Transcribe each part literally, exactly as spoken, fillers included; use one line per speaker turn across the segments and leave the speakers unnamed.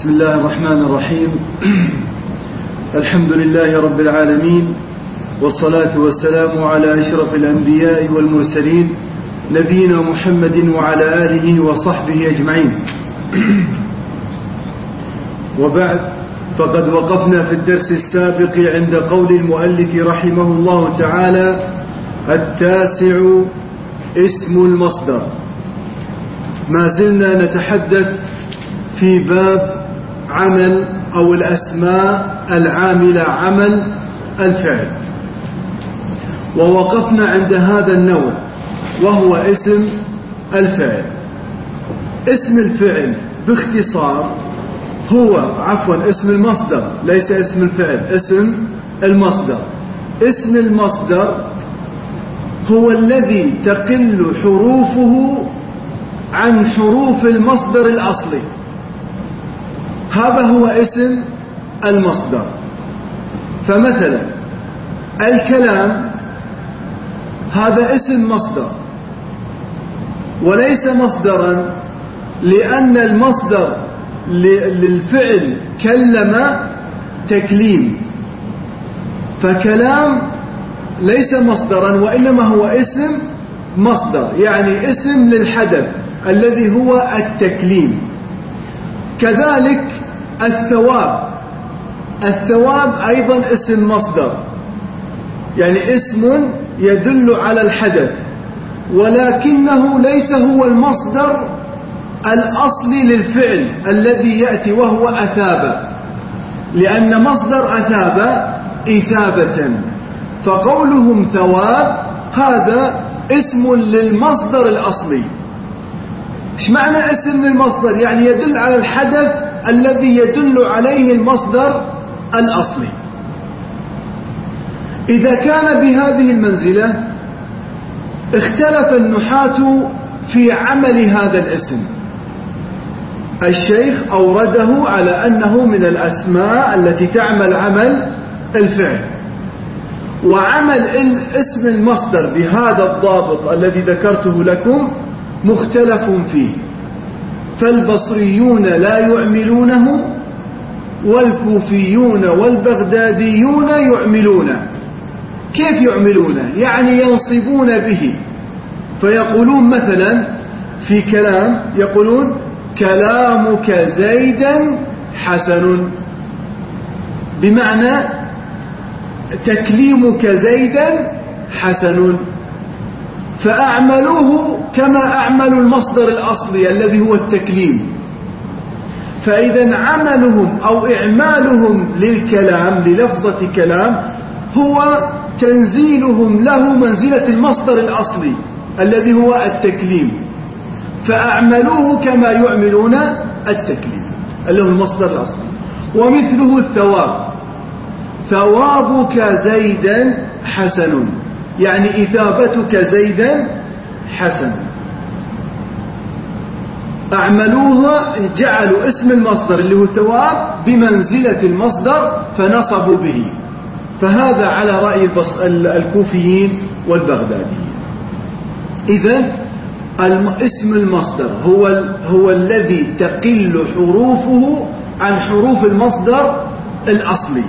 بسم الله الرحمن الرحيم. الحمد لله رب العالمين، والصلاة والسلام على أشرف الأنبياء والمرسلين نبينا محمد وعلى آله وصحبه أجمعين. وبعد، فقد وقفنا في الدرس السابق عند قول المؤلف رحمه الله تعالى: التاسع اسم المصدر. ما زلنا نتحدث في باب عمل أو الأسماء العاملة عمل الفعل، ووقفنا عند هذا النوع وهو اسم الفعل. اسم الفعل باختصار هو عفوا اسم المصدر، ليس اسم الفعل، اسم المصدر. اسم المصدر هو الذي تقل حروفه عن حروف المصدر الأصلي، هذا هو اسم المصدر. فمثلا الكلام هذا اسم مصدر، وليس مصدرا لأن المصدر للفعل كلم تكليم، فكلام ليس مصدرا وإنما هو اسم مصدر، يعني اسم للحدث الذي هو التكليم. كذلك الثواب، الثواب أيضا اسم مصدر، يعني اسم يدل على الحدث، ولكنه ليس هو المصدر الأصلي للفعل الذي يأتي وهو أثاب، لأن مصدر أثاب إثابة، فقولهم ثواب هذا اسم للمصدر الأصلي. ايش معنى اسم للمصدر؟ يعني يدل على الحدث الذي يدل عليه المصدر الأصلي. إذا كان بهذه المنزلة اختلف النحاة في عمل هذا الاسم. الشيخ أورده على أنه من الأسماء التي تعمل عمل الفعل، وعمل اسم المصدر بهذا الضابط الذي ذكرته لكم مختلف فيه، فالبصريون لا يعملونه، والكوفيون والبغداديون يعملونه. كيف يعملونه؟ يعني ينصبون به، فيقولون مثلا في كلام يقولون: كلامك زيدا حسن، بمعنى تكليمك زيدا حسن، فأعملوه كما أعمل المصدر الأصلي الذي هو التكليم. فإذا عملهم أو إعمالهم للكلام للفظة كلام هو تنزيلهم له منزلة المصدر الأصلي الذي هو التكليم، فأعملوه كما يعملون التكليم اللي هو المصدر الأصلي. ومثله الثواب: ثوابك زيدا حسن، يعني إثابتك زيدا حسن. أعملوها، جعلوا اسم المصدر اللي هو الثواب بمنزلة المصدر فنصبوا به، فهذا على رأي الكوفيين والبغداديين. إذن اسم المصدر هو هو الذي تقل حروفه عن حروف المصدر الأصلي،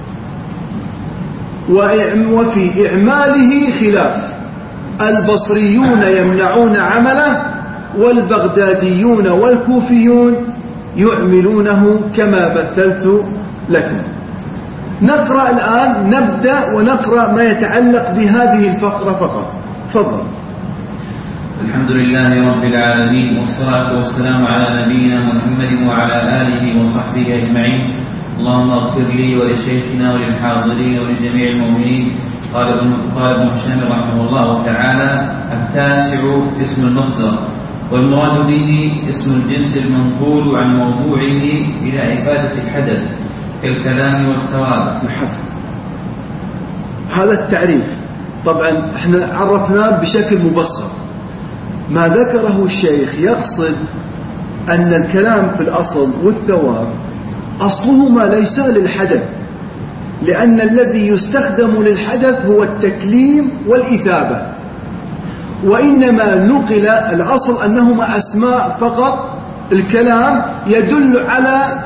وفي إعماله خلاف، البصريون يمنعون عمله، والبغداديون والكوفيون يعملونه كما مثلت لكم. نقرأ الآن، نبدأ ونقرأ ما يتعلق بهذه الفقرة فقط. تفضل.
الحمد لله رب العالمين، والصلاة والسلام على نبينا محمد وعلى آله وصحبه أجمعين. اللهم اغفر لي ولشيخنا وللحاضرين ولجميع المؤمنين. قال ابن هشام رحمه الله تعالى: التاسع اسم المصدر، والمراد به اسم الجنس المنقول عن موضوعه إلى إفادة الحدث كالكلام والثواب.
حسن، هذا التعريف طبعا احنا عرفناه بشكل مبسط. ما ذكره الشيخ يقصد أن الكلام في الأصل والثواب أصلهما ليس للحدث، لأن الذي يستخدم للحدث هو التكليم والإثابة، وإنما نقل الأصل أنهما أسماء فقط. الكلام يدل على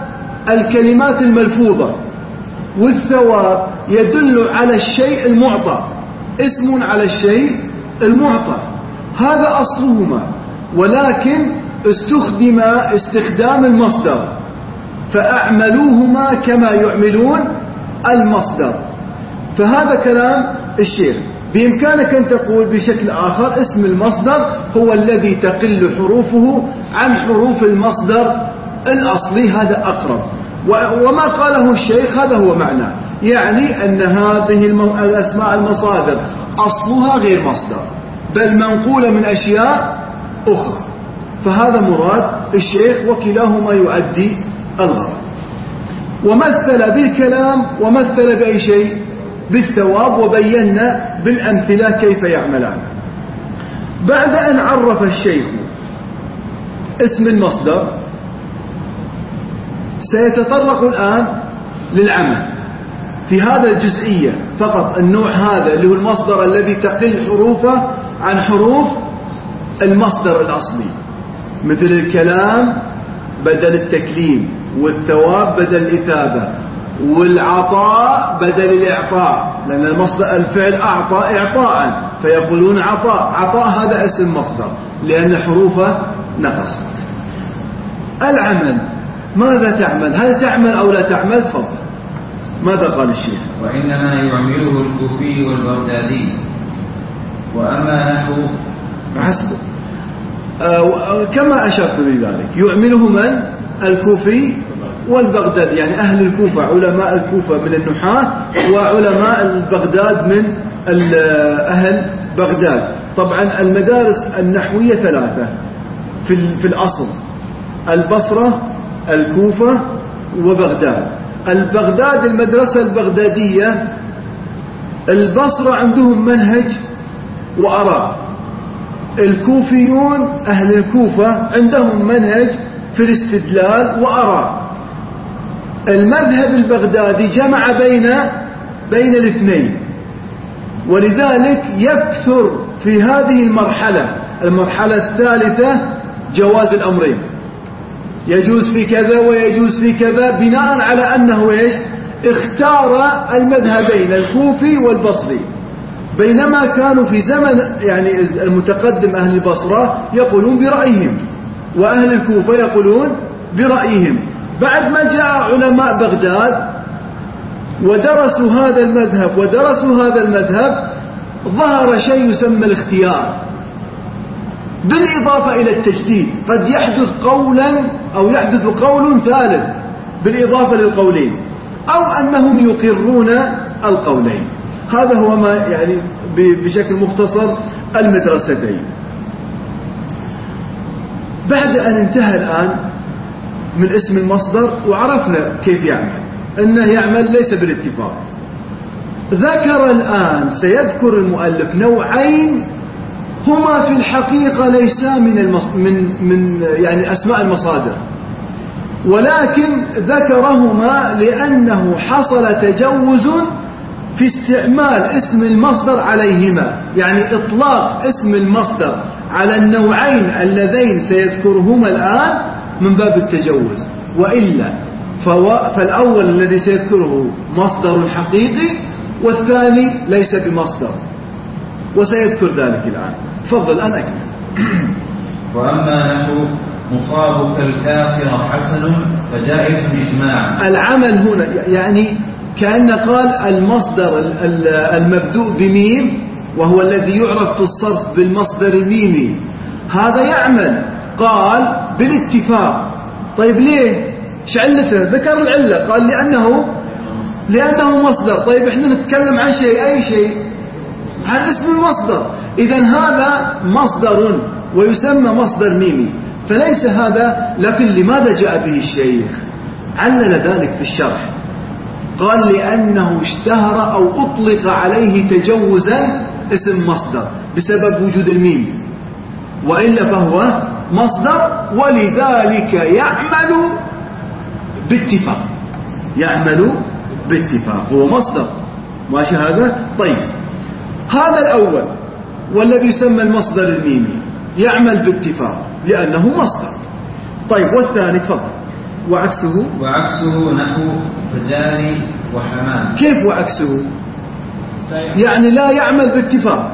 الكلمات الملفوظة، والثواب يدل على الشيء المعطى، اسم على الشيء المعطى، هذا أصلهما، ولكن استخدم استخدام المصدر فأعملوهما كما يعملون المصدر. فهذا كلام الشيخ. بإمكانك أن تقول بشكل آخر اسم المصدر هو الذي تقل حروفه عن حروف المصدر الأصلي، هذا أقرب. وما قاله الشيخ هذا هو معناه، يعني أن هذه الأسماء المصادر أصلها غير مصدر بل منقولة من أشياء أخرى، فهذا مراد الشيخ، وكلاهما يؤدي الغرض. ومثل بالكلام ومثل بأي شيء؟ بالثواب، وبينا بالأمثلة كيف يعملان. بعد أن عرف الشيخ اسم المصدر سيتطرق الآن للعمل في هذا الجزئية فقط، النوع هذا اللي هو المصدر الذي تقل حروفه عن حروف المصدر الأصلي، مثل الكلام بدل التكليم، والثواب بدل الإثابة، والعطاء بدل الإعطاء، لأن المصدر الفعل أعطى إعطاء فيقولون عطاء، عطاء هذا اسم مصدر لأن حروفه نقصت. العمل ماذا تعمل؟ هل تعمل أو لا تعمل؟ تفضل. ماذا قال الشيخ؟
وإنما يعمله الكوفي والبغدادي. وأما نحو
حسب آه كما أشرت لذلك، يعمله من؟ الكوفي والبغداد، يعني أهل الكوفة، علماء الكوفة من النحاة، وعلماء البغداد من أهل بغداد. طبعا المدارس النحوية ثلاثة في في الأصل: البصرة، الكوفة، وبغداد. البغداد المدرسة البغدادية، البصرة عندهم منهج وآراء، الكوفيون أهل الكوفة عندهم منهج في الاستدلال وآراء. المذهب البغدادي جمع بين بين الاثنين، ولذلك يكثر في هذه المرحلة المرحلة الثالثة جواز الأمرين، يجوز في كذا ويجوز في كذا، بناء على أنه إيش؟ اختار المذهبين الكوفي والبصري، بينما كانوا في زمن يعني المتقدم أهل البصرة يقولون برأيهم، وأهل الكوفة يقولون برأيهم. بعد ما جاء علماء بغداد ودرسوا هذا المذهب ودرسوا هذا المذهب، ظهر شيء يسمى الاختيار، بالإضافة إلى التجديد. قد يحدث قولا أو يحدث قول ثالث بالإضافة للقولين، أو أنهم يقرون القولين. هذا هو ما يعني بشكل مختصر المدرستين. بعد أن انتهى الآن من اسم المصدر وعرفنا كيف يعمل، أنه يعمل ليس بالاتفاق، ذكر الآن سيذكر المؤلف نوعين هما في الحقيقة ليسا من المص... من من يعني أسماء المصادر، ولكن ذكرهما لأنه حصل تجوز في استعمال اسم المصدر عليهما، يعني إطلاق اسم المصدر على النوعين اللذين سيذكرهما الآن من باب التجوز. وإلا فو... فالأول الذي سيذكره مصدر حقيقي، والثاني ليس بمصدر، وسيذكر ذلك الآن. تفضل أن أكمل.
وأما نحو مصابك الكافر حسن فجائز إجماعا.
العمل هنا يعني كأن قال المصدر المبدوء بميم، وهو الذي يعرف في الصرف بالمصدر الميمي، هذا يعمل. قال بالاتفاق. طيب ليه؟ ايش علته؟ ذكر العلة، قال لأنه لأنه مصدر. طيب احنا نتكلم عن شيء، أي شيء؟ عن اسم المصدر. إذن هذا مصدر ويسمى مصدر ميمي، فليس هذا. لكن لماذا جاء به الشيخ؟ علل ذلك في الشرح، قال لأنه اشتهر أو أطلق عليه تجوزا اسم مصدر بسبب وجود الميم، وإلا فهو مصدر، ولذلك يعمل باتفاق. يعمل باتفاق، هو مصدر، ماشي هذا؟ طيب هذا الأول والذي يسمى المصدر الميمي يعمل باتفاق لأنه مصدر. طيب والثاني؟ تفضل. وعكسه
وعكسه نحو فجاري وحمام.
كيف وعكسه؟ يعني لا يعمل باتفاق.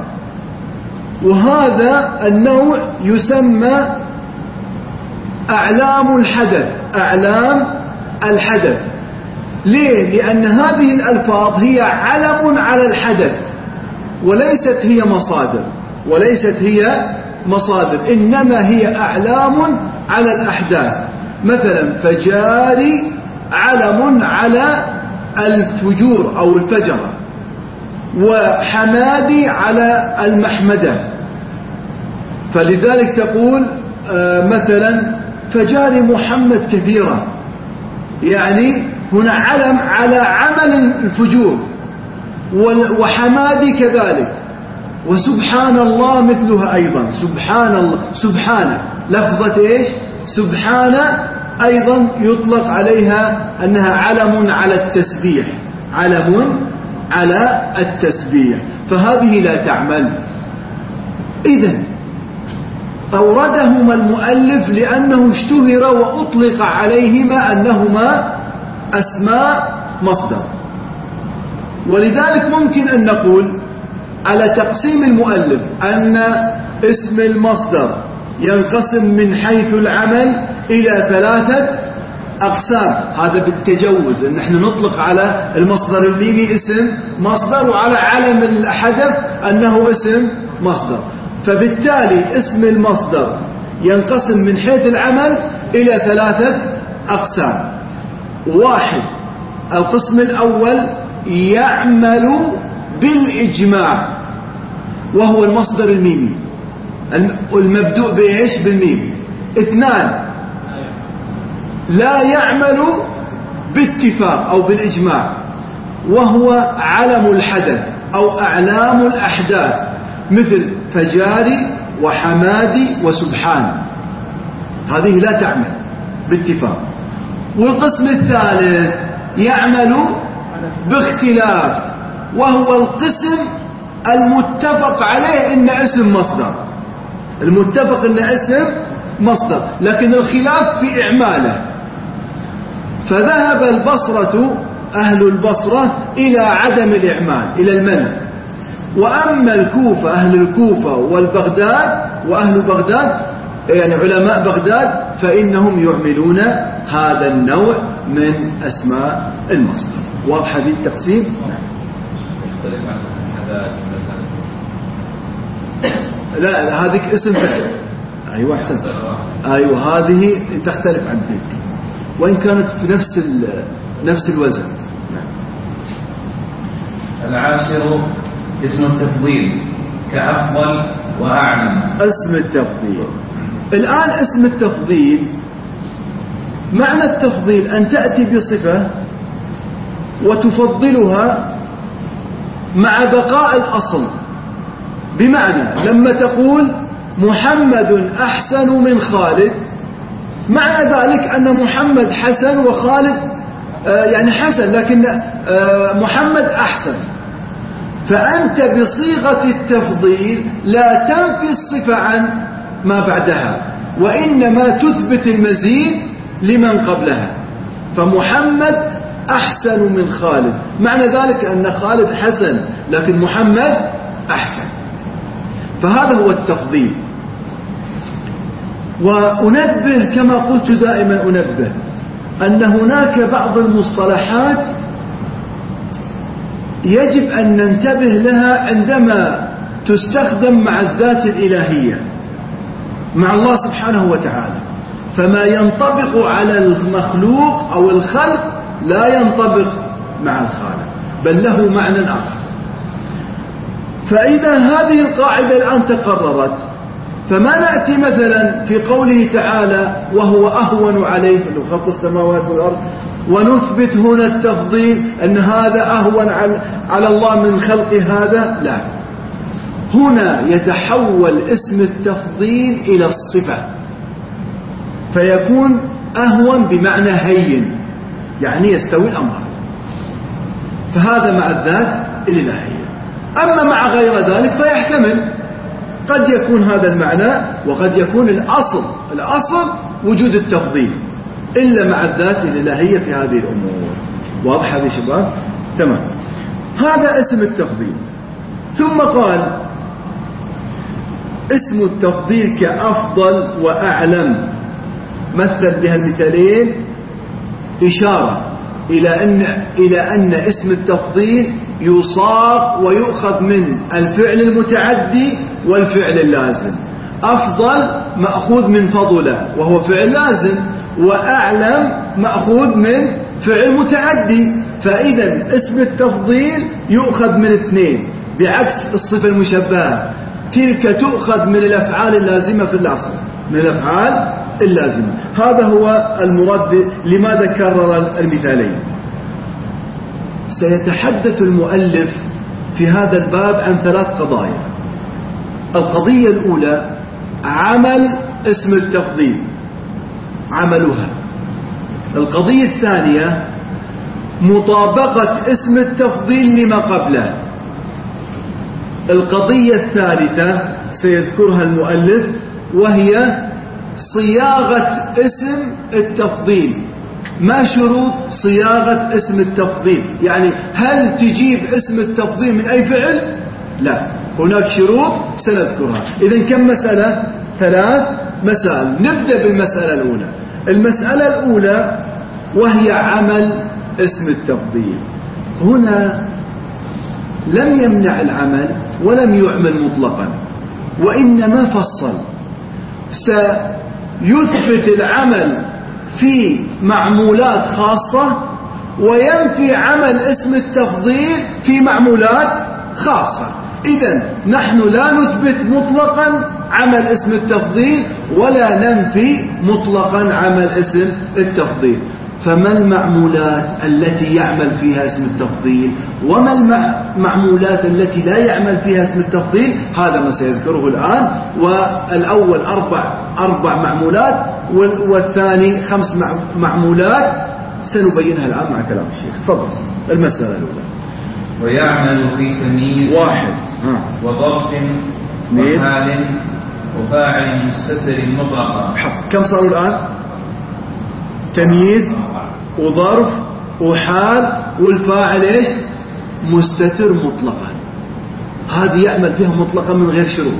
وهذا النوع يسمى أعلام الحدث. أعلام الحدث ليه؟ لأن هذه الألفاظ هي علم على الحدث وليست هي مصادر، وليست هي مصادر، إنما هي أعلام على الأحداث. مثلا فجاري علم على الفجور أو الفجرة، وحمادي على المحمدة. فلذلك تقول مثلا فجاري محمد كثيرا، يعني هنا علم على عمل الفجور، وحمادي كذلك، وسبحان الله مثلها أيضا. سبحان الله، سبحانه لفظة إيش؟ سبحانه أيضا يطلق عليها أنها علم على التسبيح، علم على التسبيح، فهذه لا تعمل. إذن أوردهما المؤلف لأنه اشتهر وأطلق عليهما أنهما أسماء مصدر. ولذلك ممكن أن نقول على تقسيم المؤلف أن اسم المصدر ينقسم من حيث العمل إلى ثلاثة أقسام. هذا بالتجوز، أن نحن نطلق على المصدر الميمي اسم مصدر، وعلى علم الحدث أنه اسم مصدر. فبالتالي اسم المصدر ينقسم من حيث العمل إلى ثلاثة أقسام. واحد، القسم الأول يعمل بالإجماع، وهو المصدر الميمي المبدوء بإيش؟ بالميم. اثنان، لا يعمل باتفاق أو بالإجماع، وهو علم الحدث أو أعلام الأحداث، مثل فجاري وحمادي وسبحان، هذه لا تعمل باتفاق. والقسم الثالث يعمل باختلاف، وهو القسم المتفق عليه إن اسم مصدر، المتفق إن اسم مصدر، لكن الخلاف في إعماله. فذهب البصرة، أهل البصرة، إلى عدم الإعمال، إلى المنع. وأما الكوفة، أهل الكوفة والبغداد وأهل بغداد، يعني علماء بغداد، فإنهم يعملون هذا النوع من أسماء المصدر. واضح هذه التقسيم؟
يختلف عن هذا المثال.
لا, لا هذه اسم فعل. أيوة أحسنت. أيوة هذه تختلف عن تلك، وإن كانت في نفس نفس الوزن.
العاشر اسم التفضيل كأفضل وأعلم.
اسم التفضيل. الآن اسم التفضيل، معنى التفضيل أن تأتي بصفة وتفضلها مع بقاء الأصل. بمعنى لما تقول محمد أحسن من خالد، معنى ذلك أن محمد حسن وخالد آه يعني حسن، لكن آه محمد أحسن. فأنت بصيغة التفضيل لا تنفي الصفة عن ما بعدها، وإنما تثبت المزيد لمن قبلها. فمحمد أحسن من خالد، معنى ذلك أن خالد حسن لكن محمد أحسن. فهذا هو التفضيل. وأنبه كما قلت دائما أنبه أن هناك بعض المصطلحات يجب أن ننتبه لها عندما تستخدم مع الذات الإلهية، مع الله سبحانه وتعالى. فما ينطبق على المخلوق أو الخلق لا ينطبق مع الخالق، بل له معنى آخر. فإذا هذه القاعدة الآن تقررت، فما نأتي مثلا في قوله تعالى وهو أهون عليه خلق السماوات والأرض، ونثبت هنا التفضيل أن هذا أهون على الله من خلق هذا. لا، هنا يتحول اسم التفضيل إلى الصفة، فيكون أهون بمعنى هين، يعني يستوي الأمران. فهذا مع الذات الإلهية. أما مع غير ذلك فيحتمل، قد يكون هذا المعنى وقد يكون الأصل الأصل وجود التفضيل، إلا مع الذات الإلهية في هذه الأمور. واضح هذه شباب؟ تمام. هذا اسم التفضيل. ثم قال اسم التفضيل كأفضل وأعلم، مثل بها المثالين إشارة إلى أن إلى أن اسم التفضيل يصاغ ويؤخذ من الفعل المتعدي والفعل اللازم. أفضل مأخوذ من فضل وهو فعل لازم، وأعلم مأخوذ من فعل متعدي. فإذا اسم التفضيل يؤخذ من اثنين، بعكس الصفة المشبهة، تلك تؤخذ من الأفعال اللازمة في الأصل، من الأفعال اللازمة. هذا هو المراد لماذا كرر المثالين. سيتحدث المؤلف في هذا الباب عن ثلاث قضايا. القضية الأولى عمل اسم التفضيل، عملها. القضية الثانية مطابقة اسم التفضيل لما قبله. القضية الثالثة سيذكرها المؤلف وهي صياغة اسم التفضيل. ما شروط صياغة اسم التفضيل؟ يعني هل تجيب اسم التفضيل من أي فعل؟ لا، هناك شروط سنذكرها. إذن كم مسألة؟ ثلاث مسائل. نبدأ بالمسألة الأولى. المسألة الأولى وهي عمل اسم التفضيل. هنا لم يمنع العمل ولم يعمل مطلقا، وإنما فصل. سيثبت العمل في معمولات خاصة وينفي عمل اسم التفضيل في معمولات خاصة. إذن نحن لا نثبت مطلقا عمل اسم التفضيل ولا ننفي مطلقا عمل اسم التفضيل. فما المعمولات التي يعمل فيها اسم التفضيل وما المعمولات التي لا يعمل فيها اسم التفضيل؟ هذا ما سيذكره الآن. والأول أربع, أربع معمولات والثاني خمس معمولات سنبينها الآن مع كلام الشيخ. تفضل. المسألة الأولى
ويعمل في تمييز
واحد
وظرف وحال وفاعل مستتر مطلقا.
كم صاروا الآن؟ تمييز وظرف وحال والفاعل ايش؟ مستتر مطلقا. هذه يعمل فيها مطلقا من غير شروط.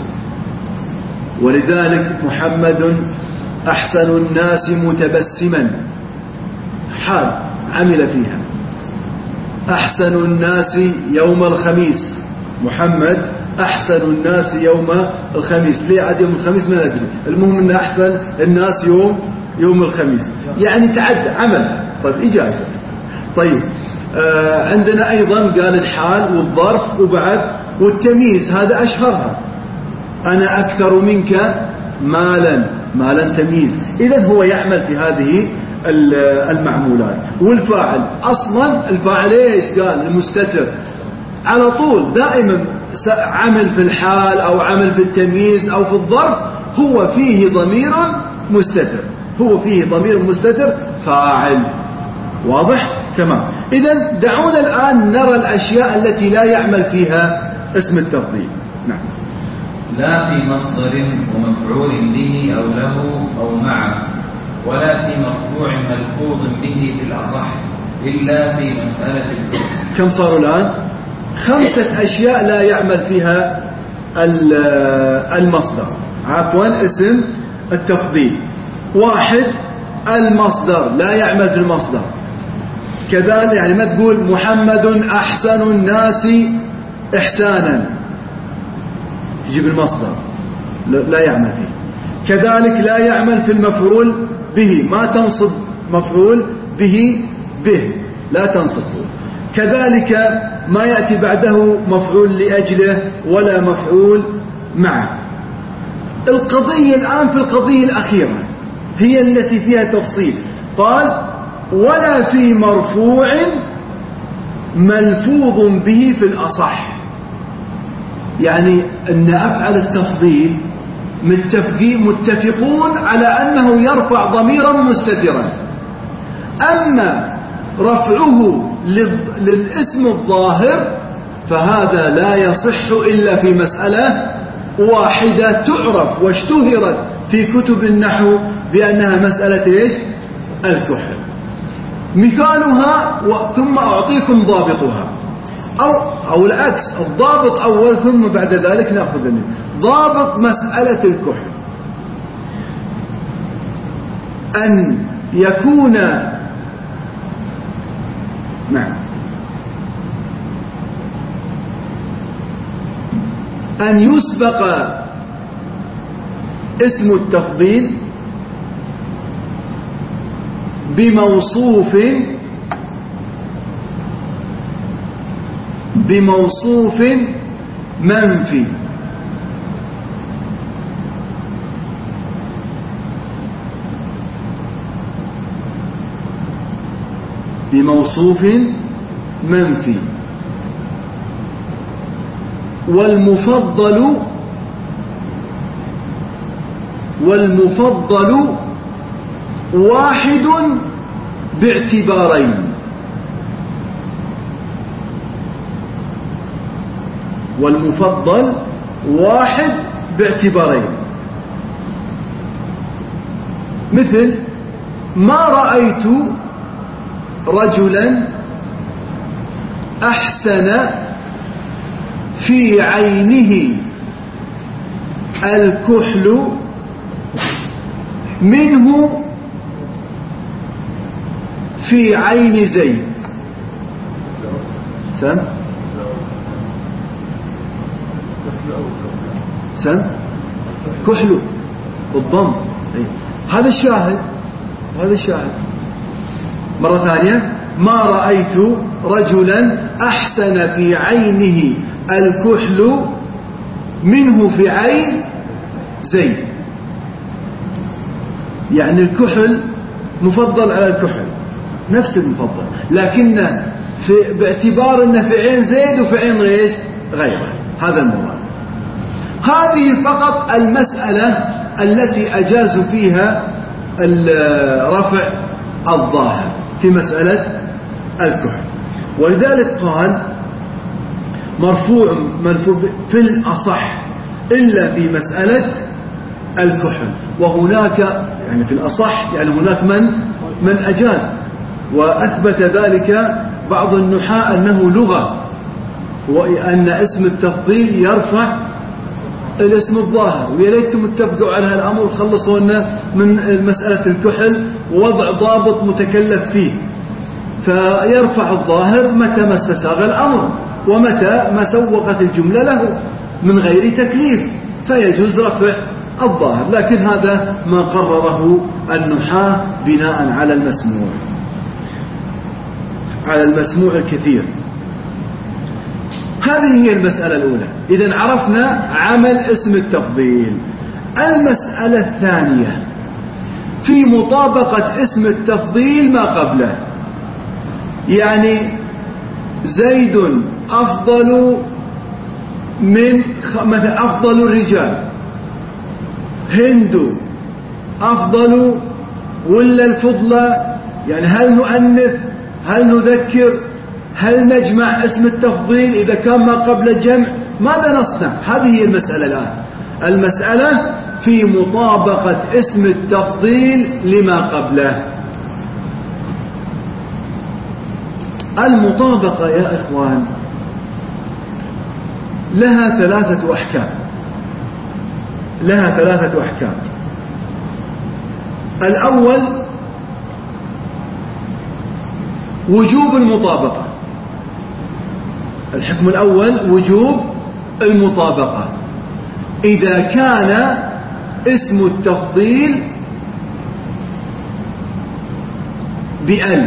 ولذلك محمد أحسن الناس متبسما، حال عمل فيها. أحسن الناس يوم الخميس، محمد أحسن الناس يوم الخميس. ليه عاد يوم الخميس؟ ما ندري، المهم أن أحسن الناس يوم يوم الخميس، يعني تعدى عمل. طيب إجازة. طيب آه عندنا أيضا قال الحال والظرف وبعد والتمييز، هذا أشهرها. أنا أكثر منك مالا، مالا تمييز. إذن هو يعمل في هذه المعمولات. والفاعل أصلا الفاعل إيش قال؟ المستتر. على طول دائما عمل في الحال أو عمل في التمييز أو في الظرف هو فيه ضمير مستتر، هو فيه ضمير مستتر فاعل. واضح؟ تمام. إذن دعونا الآن نرى الأشياء التي لا يعمل فيها اسم التفضيل. نعم.
لا في مصدر ومفعول به أو له أو معه، ولا في مرفوع ملفوظ به في الأصح، إلا في مسألة الكفر.
كم صاروا الآن؟ خمسة أشياء لا يعمل فيها المصدر، عفوا اسم التفضيل. واحد المصدر، لا يعمل في المصدر. كذلك يعني ما تقول محمد أحسن الناس إحسانا، تجيب المصدر لا يعمل فيه. كذلك لا يعمل في المفعول به، ما تنصب مفعول به به، لا تنصبه. كذلك ما يأتي بعده مفعول لأجله ولا مفعول معه. القضية الآن في القضية الأخيرة هي التي فيها تفصيل. قال ولا في مرفوع ملفوظ به في الأصح، يعني أن أفعل التفضيل متفقون على أنه يرفع ضميرا مستترا. أما رفعه للاسم الظاهر فهذا لا يصح إلا في مسألة واحدة تعرف واشتهرت في كتب النحو بأنها مسألة إيش؟ الكحل. مثالها ثم أعطيكم ضابطها، أو, أو العكس، الضابط أول ثم بعد ذلك نأخذ منه. ضابط مسألة الكحل أن يكون نعم أن يسبق اسم التفضيل بموصوف بموصوف منفي. بموصوف منفي. والمفضل والمفضل واحد باعتبارين. والمفضل واحد باعتبارين، مثل ما رأيت رجلا أحسن في عينه الكحل منه في عين زيد. سم سم كحل بالضم. هذا الشاهد هذا الشاهد. مرة ثانية، ما رأيت رجلا أحسن في عينه الكحل منه في عين زيد. يعني الكحل مفضل على الكحل، نفس المفضل، لكن في باعتبار أنه في عين زيد وفي عين غيش غيره. هذا المراد. هذه فقط المسألة التي أجازوا فيها رفع الظاهر في مسألة الكحل. ولذلك قال مرفوع مرفوع في الأصح إلا في مسألة الكحل. وهناك يعني في الأصح يعني هناك من من أجاز، وأثبت ذلك بعض النحاة أنه لغة، وأن اسم التفضيل يرفع الاسم الظاهر. ويا ليتم اتفقوا على الأمر وخلصونا من مسألة الكحل ووضع ضابط متكلف فيه، فيرفع الظاهر متى ما استساغ الأمر ومتى ما سوقت الجملة له من غير تكليف، فيجوز رفع الظاهر. لكن هذا ما قرره النحاة بناء على المسموع على المسموع الكثير. هذه هي المسألة الأولى. إذن عرفنا عمل اسم التفضيل. المسألة الثانية في مطابقة اسم التفضيل ما قبله. يعني زيد أفضل من مثلا أفضل الرجال، هند أفضل ولا الفضلى، يعني هل نؤنث هل نذكر هل نجمع اسم التفضيل إذا كان ما قبل الجمع، ماذا نصنع؟ هذه هي المسألة الآن. المسألة في مطابقة اسم التفضيل لما قبله. المطابقة يا إخوان لها ثلاثة أحكام لها ثلاثة أحكام. الأول وجوب المطابقة. الحكم الأول وجوب المطابقة إذا كان اسم التفضيل بأل.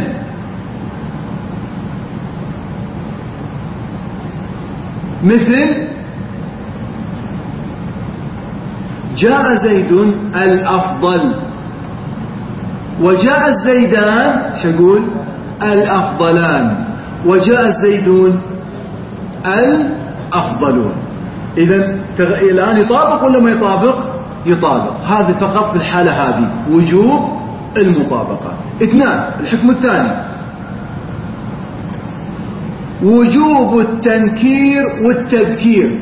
مثل جاء زيد الأفضل، وجاء الزيدان شقول الأفضلان، وجاء الزيدون الأفضلون. إذن الآن يطابق ولا ما يطابق؟ يطابق. هذا فقط في الحالة هذه وجوب المطابقة. اثنان، الحكم الثاني وجوب التنكير والتذكير.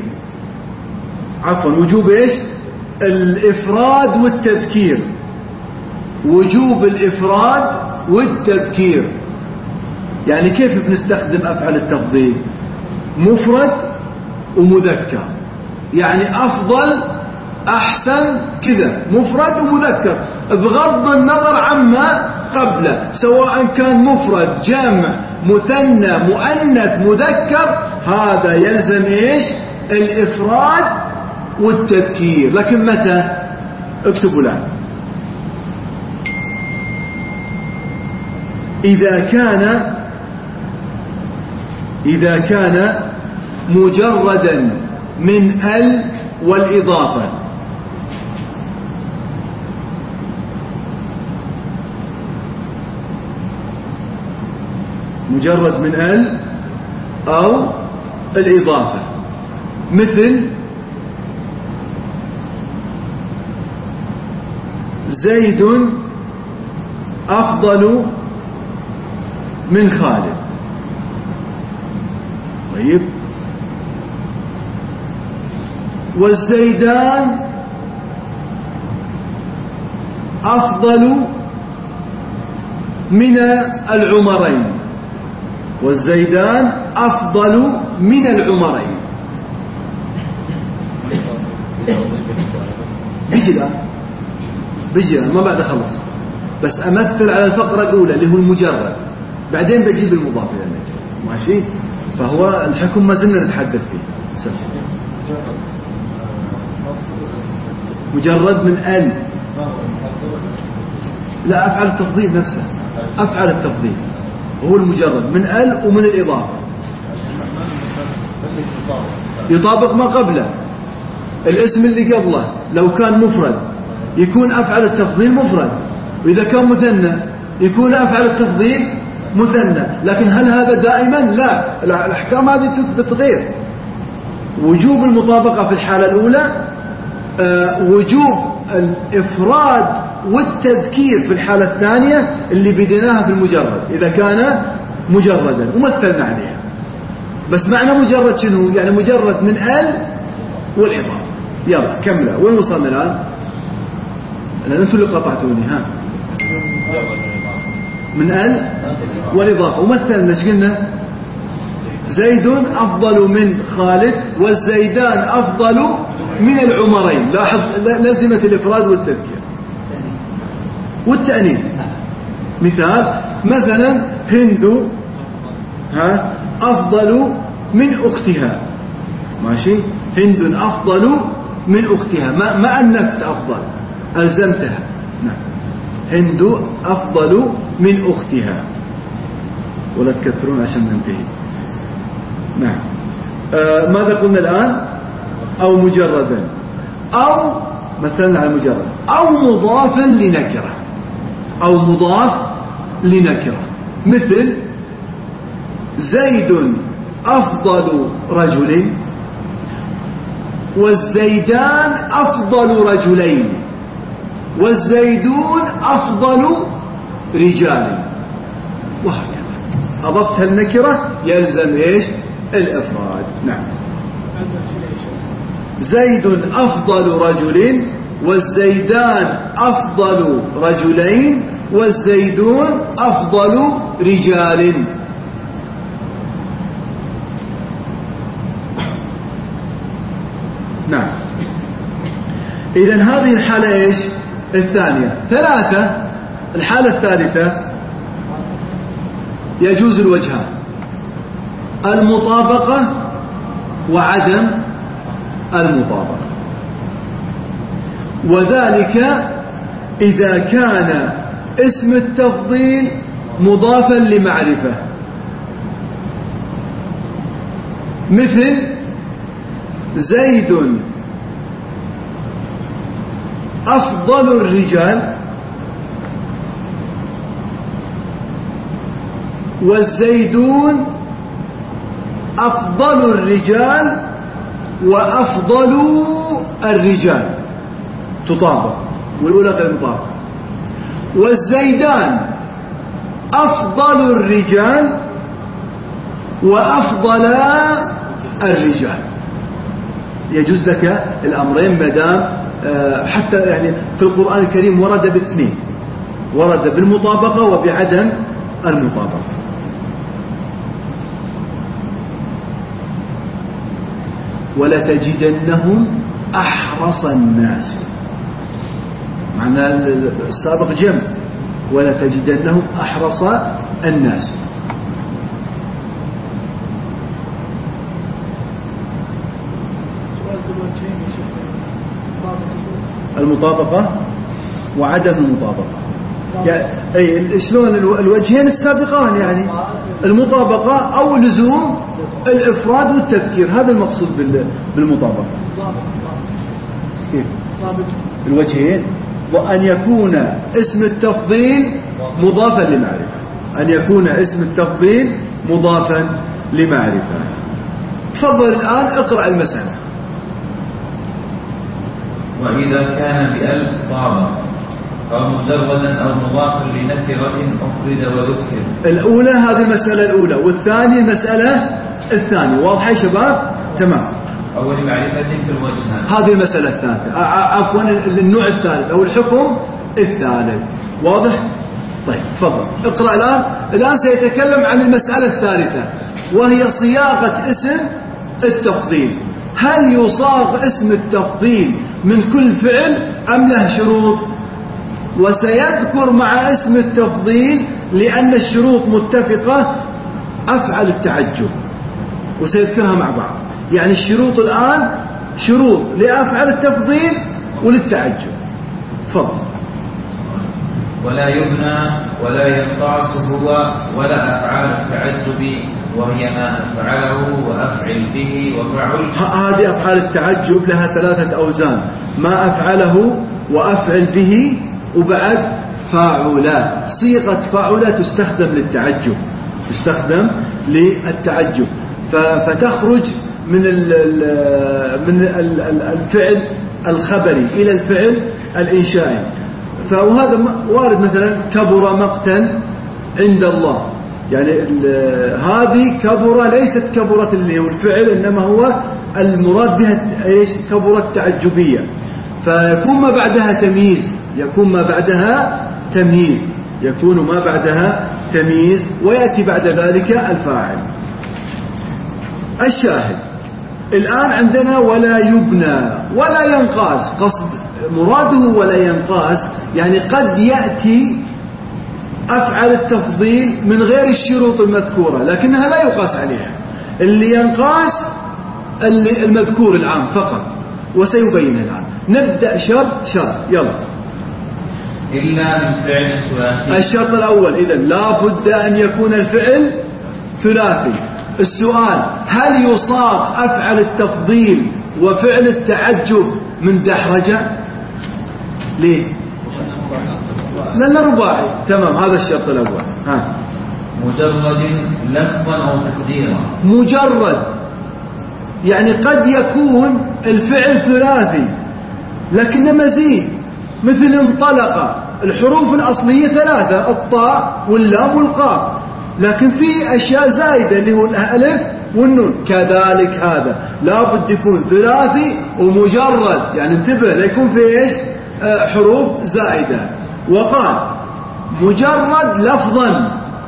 عفوا وجوب ايش؟ الإفراد والتذكير. وجوب الإفراد والتذكير. يعني كيف بنستخدم أفعل التفضيل؟ مفرد ومذكر، يعني أفضل أحسن كذا، مفرد ومذكر بغض النظر عما قبله، سواء كان مفرد جمع مثنى مؤنث مذكر، هذا يلزم إيش؟ الإفراد والتذكير. لكن متى؟ اكتبوا الآن. إذا كان إذا كان مجردا من ال والإضافة، مجرد من ال أو الإضافة، مثل زيد أفضل من خالد. طيب، والزيدان أفضل من العمرين، والزيدان أفضل من العمرين. بيجي الآن بيجي الآن ما بعد خلص، بس أمثل على الفقرة الأولى اللي هو المجرد، بعدين بجيب المضاف إلى النكرة. ماشي؟ فهو الحكم ما زلنا نتحدث فيه. سمع. مجرد من ال، لا، أفعل التفضيل نفسه، أفعل التفضيل هو المجرد من ال ومن الإضافة، يطابق ما قبله. الاسم اللي قبله لو كان مفرد يكون أفعل التفضيل مفرد، وإذا كان مثنى يكون أفعل التفضيل مثنى. لكن هل هذا دائما؟ لا، الأحكام هذه تثبت غير. وجوب المطابقة في الحالة الأولى، آه وجوب الإفراد والتذكير في الحالة الثانية اللي بديناها في المجرد، إذا كان مجردا ومثلنا عليها. بس معنى مجرد شنو؟ يعني مجرد من ال والإضافة. يلا كملة، وين وصلنا الآن؟ لأن أنتم اللي قطعتوني. ها، من ال والإضافة، ومثلنا ايش قلنا؟ زيد أفضل من خالد، والزيدان أفضل من العمرين. لاحظ لازمة الإفراد والتذكير والتأنيث. مثال، مثلا هند ها أفضل من أختها. ماشي؟ هند أفضل من أختها، ما ما أنثت أفضل، ألزمتها. نعم، هند أفضل من أختها، ولا تكثرون عشان ننتهي. نعم. آه ماذا قلنا الآن؟ أو مجردا، أو مثلنا على مجرد، أو مضافا لنكرة، أو مضاف لنكرة، مثل زيد أفضل رجل، والزيدان أفضل رجلين، والزيدون أفضل رجال، وهكذا. أضفتها النكرة يلزم إيش؟ الإفراد. نعم. زيد أفضل رجل، والزيدان أفضل رجلين، والزيدون أفضل رجال. نعم. إذن هذه الحالة إيش؟ الثانية. ثلاثة. الحالة الثالثة يجوز الوجهان: المطابقة وعدم المطابقة. وذلك إذا كان اسم التفضيل مضافا لمعرفة، مثل زيد أفضل الرجال، والزيدون أفضل الرجال وأفضل الرجال، تطابق، والأولى غير مطابقة. والزيدان أفضل الرجال وأفضل الرجال. يجوز لك الأمرين مدام حتى يعني في القرآن الكريم ورد باثنين، ورد بالمطابقة وبعدم المطابقة. ولتجدنهم أحرص الناس، معنى السابق جمع، ولتجدنهم أحرص الناس. المطابقة وعدم المطابقة، يعني أي شلون الوجهين السابقان، يعني المطابقة أو لزوم الإفراد والتذكير، هذا المقصود بالمطابقة. كيف الوجهين؟ وأن يكون اسم التفضيل مضافا لمعرفة، أن يكون اسم التفضيل مضافا لمعرفة. تفضل الآن اقرأ المسألة.
وإذا كان بأل طابق أو مجردا أو مضافا لنكرة أفرد وذكر. الأولى
هذه المسألة الأولى، والثانية المسألة الثانية. واضحة يا شباب؟ تمام.
أو لمعرفة في الوجهان،
هذه المسألة الثالثة، عفوا النوع الثالث أو الحكم الثالث. واضح؟ طيب تفضل اقرأ الآن. الآن سيتكلم عن المسألة الثالثة، وهي صياغة اسم التفضيل. هل يصاغ اسم التفضيل من كل فعل أم له شروط؟ وسيذكر مع اسم التفضيل لأن الشروط متفقة أفعل التعجب، وسيذكرها مع بعض. يعني الشروط الآن شروط لأفعل التفضيل وللتعجب. فضل.
ولا يبنى ولا ينقاص هو ولا أفعال التعجب، وهي ما أفعله وأفعل به وفعل.
هذه أفعال التعجب لها ثلاثة أوزان: ما أفعله وأفعل به وبعد فاعلا. صيغة فاعلا تستخدم للتعجب، تستخدم للتعجب، فتخرج من من الفعل الخبري إلى الفعل الإنشائي. فهذا وارد مثلا كبر مقتا عند الله، يعني هذه كبر ليست كبرت اللي هو الفعل، إنما هو المراد بها ايش؟ كبرت تعجبية. فيكون ما بعدها تمييز، يكون ما بعدها تمييز يكون ما بعدها تمييز ويأتي بعد ذلك الفاعل. الشاهد الآن عندنا ولا يبنى ولا ينقاس. قصد مراده ولا ينقاس يعني قد يأتي أفعل التفضيل من غير الشروط المذكورة لكنها لا يقاس عليها. اللي ينقاس المذكور العام فقط، وسيبين الآن. نبدأ شرط شرط. يلا.
إلا من فعل ثلاثي.
الشرط الأول إذن لا بد أن يكون الفعل ثلاثي. السؤال: هل يصاغ أفعل التفضيل وفعل التعجب من دحرجة؟ ليه؟ لأنه رباعي. تمام، هذا الشرط الأول. ها.
مجرد لفظا أو تقديرا.
مجرد يعني قد يكون الفعل ثلاثي لكن مزيد، مثل انطلق. الحروف الأصلية ثلاثة: الطاء واللام والقاف، لكن في أشياء زائدة اللي هو الألف والنون. كذلك هذا لا بد يكون ثلاثي ومجرد، يعني انتبه لا يكون في إيش حروف زائدة. وقال مجرد لفظا،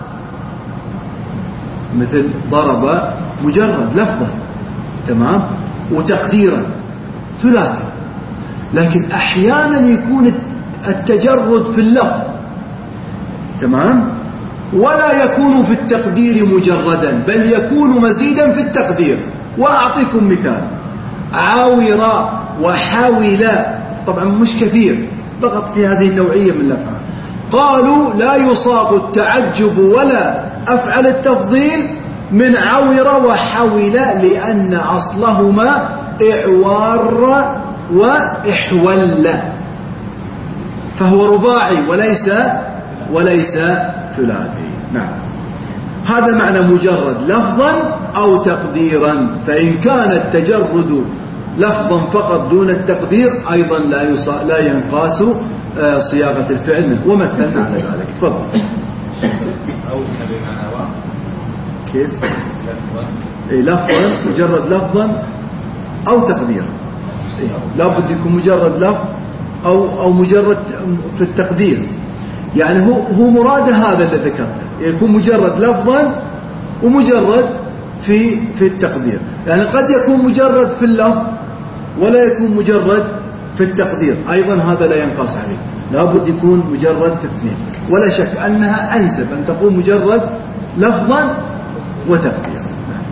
مثل ضرب مجرد لفظا، تمام، وتقديرا ثلاثي. لكن أحيانا يكون التجرد في اللفظ، تمام، ولا يكون في التقدير مجردا، بل يكون مزيدا في التقدير. وأعطيكم مثال: عاور وحاول. طبعا مش كثير، فقط في هذه النوعية من الأفعال. قالوا لا يصاغ التعجب ولا أفعل التفضيل من عاور وحاول، لأن أصلهما إعوار وإحول، فهو رباعي وليس وليس ثلاثي. نعم، هذا معنى مجرد لفظا أو تقديرا. فإن كان التجرد لفظا فقط دون التقدير أيضا لا لا ينقاس صياغة الفعل منه، ومثلنا على ذلك. تفضل.
أو بمعنى واحد.
كيف؟ لفظا. إيه، لفظا، مجرد لفظا أو تقديرا. إيه، لا بد يكون مجرد لفظ أو أو مجرد في التقدير. يعني هو هو مراد هذا اللي ذكرته، يكون مجرد لفظا ومجرد في في التقدير. يعني قد يكون مجرد في اللفظ ولا يكون مجرد في التقدير، أيضا هذا لا ينقص عليه، لابد يكون مجرد في اثنين. ولا شك أنها أنسب أن تكون مجرد لفظا وتقدير.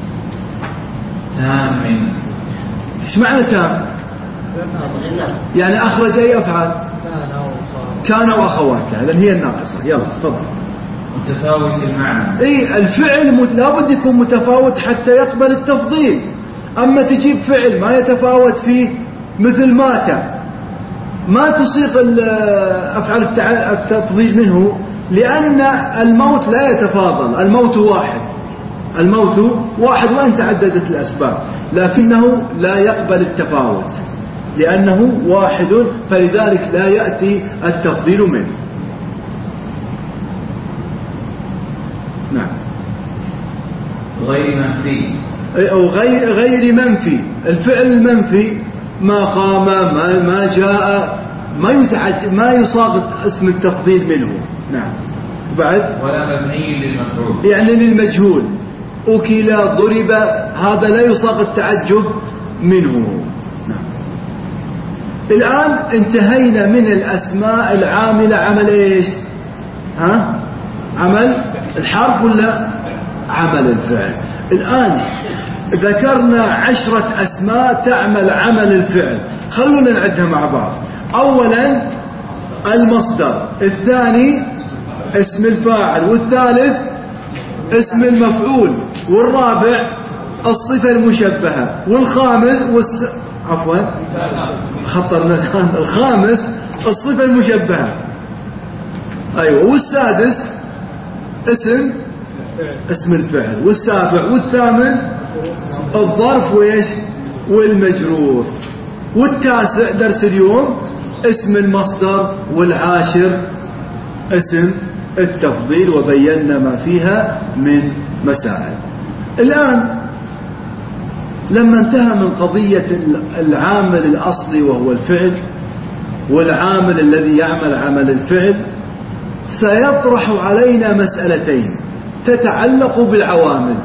تام.
ايش معنى تام؟ يعني أخرج أي أفعال؟ كان وأخواتها، لأن هي الناقصة. يلا تفضل.
متفاوت المعنى.
اي الفعل لابد يكون متفاوت حتى يقبل التفضيل. أما تجيب فعل ما يتفاوت فيه مثل مات، ما تصيغ أفعال التفضيل منه، لأن الموت لا يتفاضل، الموت واحد، الموت واحد وإن تعددت الأسباب، لكنه لا يقبل التفاوت لأنه واحد، فلذلك لا يأتي التفضيل منه. نعم.
غير منفي
أو غير غير منفي. الفعل المنفي ما قام، ما ما جاء، ما يتعد ما يصاغ اسم التفضيل منه. نعم. بعد
ولا مبني للمفعول،
يعني للمجهول. أكل، ضرب، هذا لا يصاغ التعجب منه. نعم. الآن انتهينا من الأسماء العاملة عمل إيش؟ ها؟ عمل الحرف ولا عمل الفعل؟ الآن ذكرنا عشرة أسماء تعمل عمل الفعل، خلونا نعدها مع بعض. أولا المصدر، الثاني اسم الفاعل، والثالث اسم المفعول، والرابع الصفة المشبهة، والخامس والس... عفوا خطرنا الآن، الخامس الصفة المشبهة، أيوة، والسادس اسم اسم الفعل، والسابع والثامن الظرف وإيش والمجرور، والتاسع درس اليوم اسم المصدر، والعاشر اسم التفضيل، وبينا ما فيها من مسائل. الآن لما انتهى من قضية العامل الأصلي وهو الفعل والعامل الذي يعمل عمل الفعل، سيطرح علينا مسألتين تتعلق بالعوامل.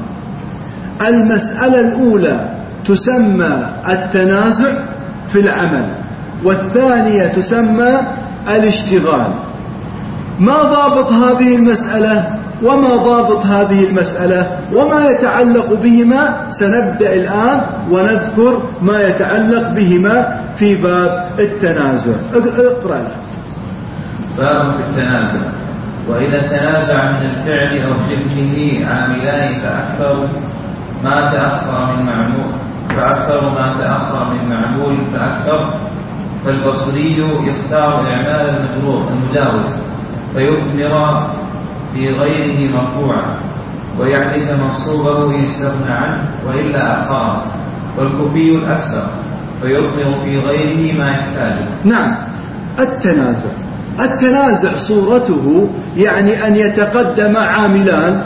المسألة الأولى تسمى التنازع في العمل، والثانية تسمى الاشتغال. ما ضابط هذه المسألة وما ضابط هذه المسألة وما يتعلق بهما؟ سنبدأ الآن ونذكر ما يتعلق بهما في باب التنازع. اقرأ لها.
باب في التنازع. وإذا تنازع من الفعل أو شبهه عاملان فأكثر ما تأخر من معمول فأكثر ما تأخر من معمول فأكثر، فالبصري يختار إعمال المجرور المجاور فيثمر في غيره مرفوعا، ويحذف منصوبه إن استغنى عنه وإلا أخره، والكوفي الأسبق فيثمر في غيره ما يحتاجه.
نعم. التنازع التنازع صورته يعني أن يتقدم عاملان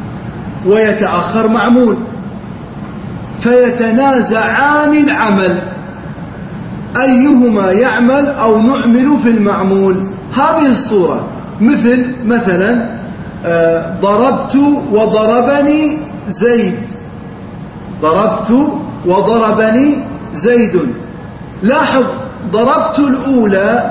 ويتأخر معمول، فيتنازعان العمل، أيهما يعمل أو نعمل في المعمول. هذه الصورة مثل مثلا آه ضربت وضربني زيد، ضربت وضربني زيد. لاحظ ضربت الأولى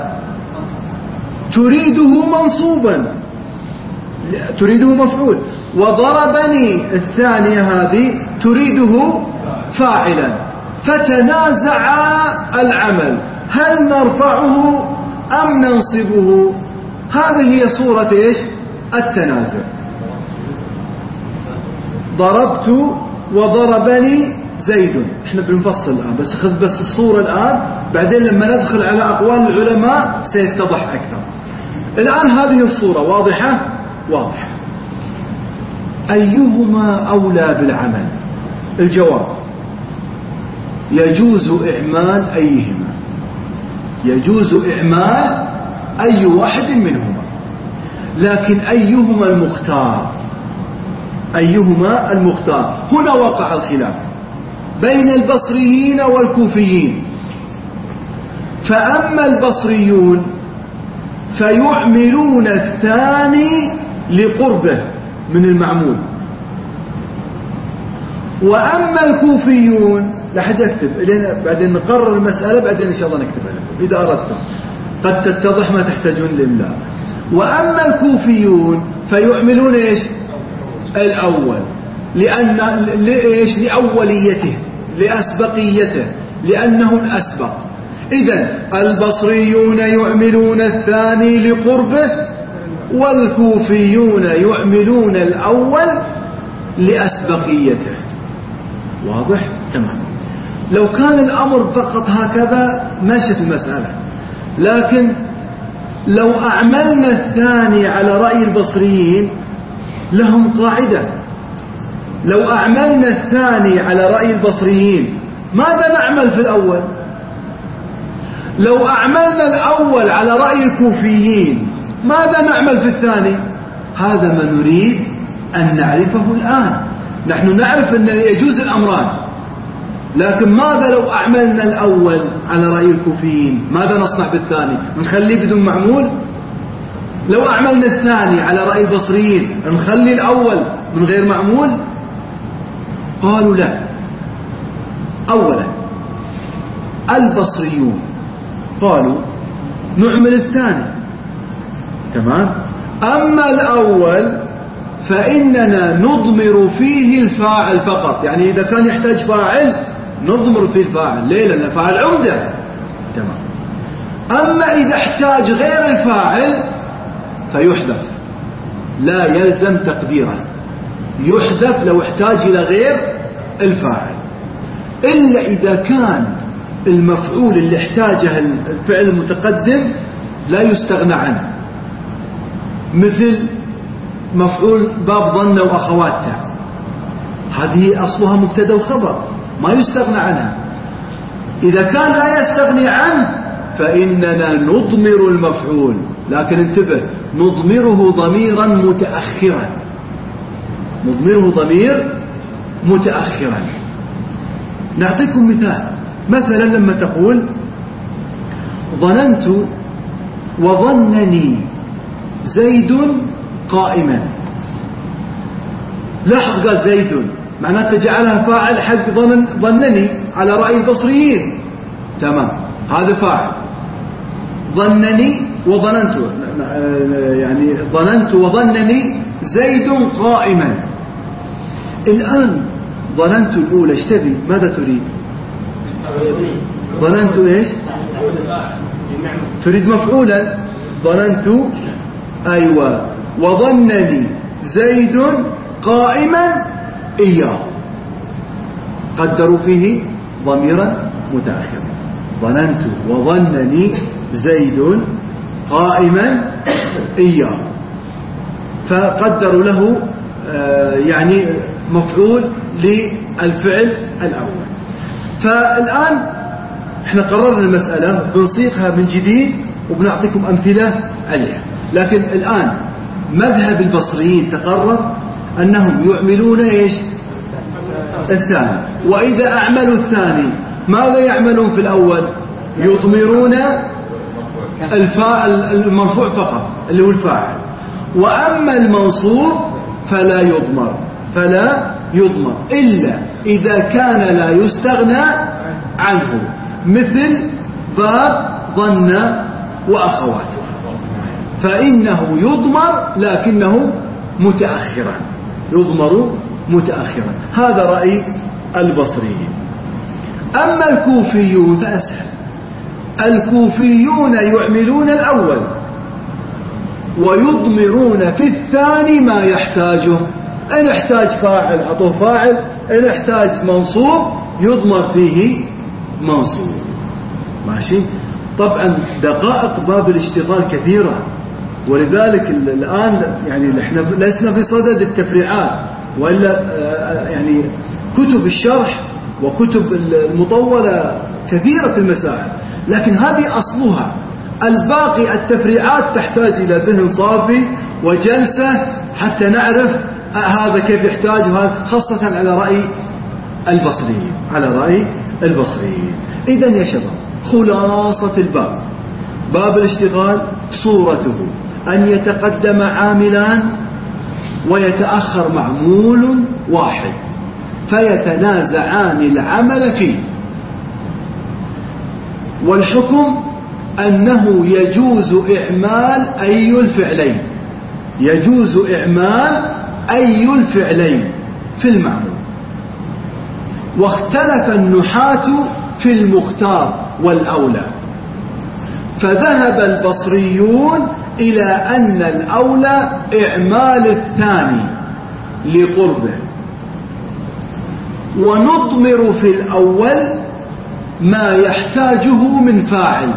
تريده منصوبا، تريده مفعول، وضربني الثانية هذه تريده فاعلا، فتنازع العمل، هل نرفعه أم ننصبه؟ هذه هي صورة إيش؟ التنازع. ضربت وضربني زيد. احنا بنفصل الآن، بس خذ بس الصورة الآن، بعدين لما ندخل على أقوال العلماء سيتضح أكثر. الآن هذه الصورة واضحة؟ واضحة. أيهما أولى بالعمل؟ الجواب يجوز إعمال أيهما، يجوز إعمال أي واحد منهما، لكن أيهما المختار؟ أيهما المختار؟ هنا وقع الخلاف بين البصريين والكوفيين. فأما البصريون فيعملون الثاني لقربه من المعمول. وأما الكوفيون لا حد يكتب إلينا بعدين نقرر المسألة، بعدين إن شاء الله نكتبها لكم إذا أردتم، قد تتضح ما تحتاجون لله. وأما الكوفيون فيعملون إيش؟ الأول، لأن لإيش؟ لأوليته، لأسبقيته، لأنه الأسبق. إذن البصريون يعملون الثاني لقربه، والكوفيون يعملون الأول لأسبقيته. واضح؟ تمام. لو كان الأمر فقط هكذا مشت المسألة، لكن لو أعملنا الثاني على رأي البصريين لهم قاعدة. لو أعملنا الثاني على رأي البصريين ماذا نعمل في الأول؟ لو أعملنا الأول على رأي الكوفيين ماذا نعمل في الثاني؟ هذا ما نريد أن نعرفه الآن. نحن نعرف أن يجوز الأمران، لكن ماذا لو أعملنا الأول على رأي الكوفيين؟ ماذا نصنع بالثاني؟ نخليه بدون معمول؟ لو أعملنا الثاني على رأي البصريين نخلي الأول من غير معمول؟ قالوا لا. أولا البصريون قالوا نعمل الثاني، تمام. أما الأول فإننا نضمر فيه الفاعل فقط، يعني إذا كان يحتاج فاعل نضمر فيه الفاعل. ليه؟ لأن الفاعل عمدة، تمام. أما إذا احتاج غير الفاعل فيحذف، لا يلزم تقديره، يحذف لو احتاج إلى غير الفاعل، إلا إذا كان المفعول اللي احتاجه الفعل المتقدم لا يستغنى عنه، مثل مفعول باب ظن وأخواتها، هذه أصلها مبتدا وخبر ما يستغنى عنها. إذا كان لا يستغني عنه فإننا نضمر المفعول، لكن انتبه، نضمره ضميرا متأخرا، نضمره ضمير متأخرا. نعطيكم مثال. مثلا لما تقول ظننت وظنني زيد قائما، لاحظ قال زيد، معناته جعلها فاعل حق ظنن ظنني على رأي البصريين، تمام، هذا فاعل. ظنني وظننت، يعني ظننت وظنني زيد قائما. الآن ظننت الأولى ايش تبي؟ ماذا تريد؟ ظننت ايش؟ تريد مفعولا. ظننت أيوة، وظنني زيد قائما إياه، قدروا فيه ضميرا متأخرا. ظننت وظنني زيد قائما إياه، فقدروا له يعني مفعول للفعل الأول. فالآن احنا قررنا المسألة، بنصيغها من جديد وبنعطيكم أمثلة عليها. لكن الآن مذهب البصريين تقرر أنهم يعملون إيش؟ الثاني. وإذا أعملوا الثاني ماذا يعملون في الأول؟ يضمرون المرفوع فقط اللي هو الفاعل، وأما المنصوب فلا يضمر، فلا يضمر إلا إذا كان لا يستغنى عنه، مثل باب ظن وأخواته، فإنه يضمر لكنه متأخرا، يضمر متأخرا. هذا رأي البصريين. أما الكوفيون فأسهل. الكوفيون يعملون الأول ويضمرون في الثاني ما يحتاجه. إن احتاج فاعل أعطوه فاعل، إن احتاج منصوب يضمر فيه منصوب. ماشي؟ طبعا دقائق باب الاشتغال كثيرة، ولذلك الآن يعني احنا لسنا في صدد التفريعات، وإلا يعني كتب الشرح وكتب المطولة كثيرة المسائل، لكن هذه أصلها. الباقي التفريعات تحتاج إلى ذهن صافي وجلسة حتى نعرف هذا كيف يحتاج، وهذا خاصة على رأي البصريين، على رأي البصريين. إذن يا شباب خلاصة الباب، باب الاشتغال صورته أن يتقدم عاملان ويتأخر معمول واحد فيتنازعان العمل فيه. والحكم أنه يجوز إعمال أي الفعلين يجوز إعمال أي الفعلين في المعمول. واختلف النحاة في المختار والأولى، فذهب البصريون إلى أن الأولى إعمال الثاني لقربه، ونضمر في الأول ما يحتاجه من فاعل،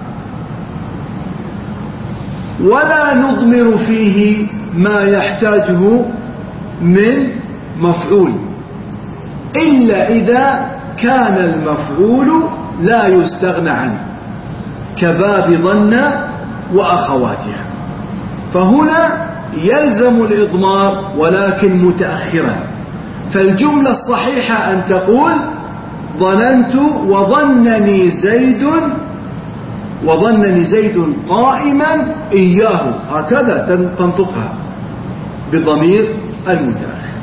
ولا نضمر فيه ما يحتاجه من مفعول إلا إذا كان المفعول لا يستغنى عنه كباب ظن وأخواتها، فهنا يلزم الإضمار ولكن متأخرا. فالجملة الصحيحة أن تقول ظننت وظنني زيد وظنني زيد قائما إياه، هكذا تنطقها بضمير المتأخر.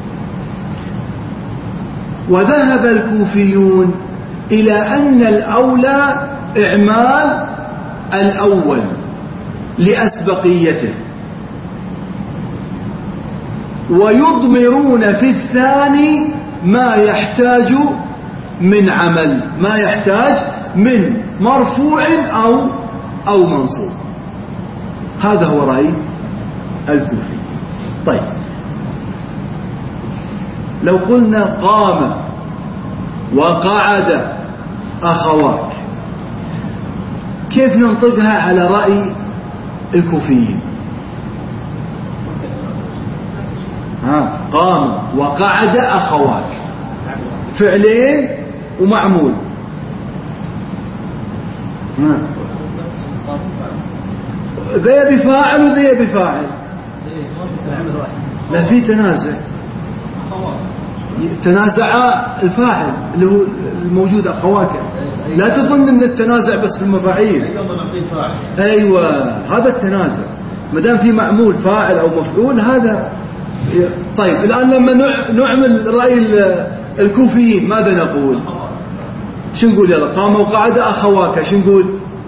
وذهب الكوفيون إلى أن الأولى إعمال الأول لأسبقيته، ويضمرون في الثاني ما يحتاج من عمل ما يحتاج من مرفوع أو أو منصوب. هذا هو رأي الكوفي. طيب، لو قلنا قام وقعد أخواك، كيف ننطقها على رأي الكوفيين؟ ها، قام وقعد أخواك، فعلين ومعمول. ذي بفاعل وذي بفاعل، لا في تنازع، تنازع الفاعل اللي هو الموجود أخواك. لا تظن ان التنازع بس في المفاعيل. ايوه، هذا التنازع ما دام في معمول فاعل او مفعول هذا. طيب، الان لما نعمل رأي الكوفيين ماذا نقول؟ شو نقول؟ يلا، قام وقعد أخواك، شو نقول؟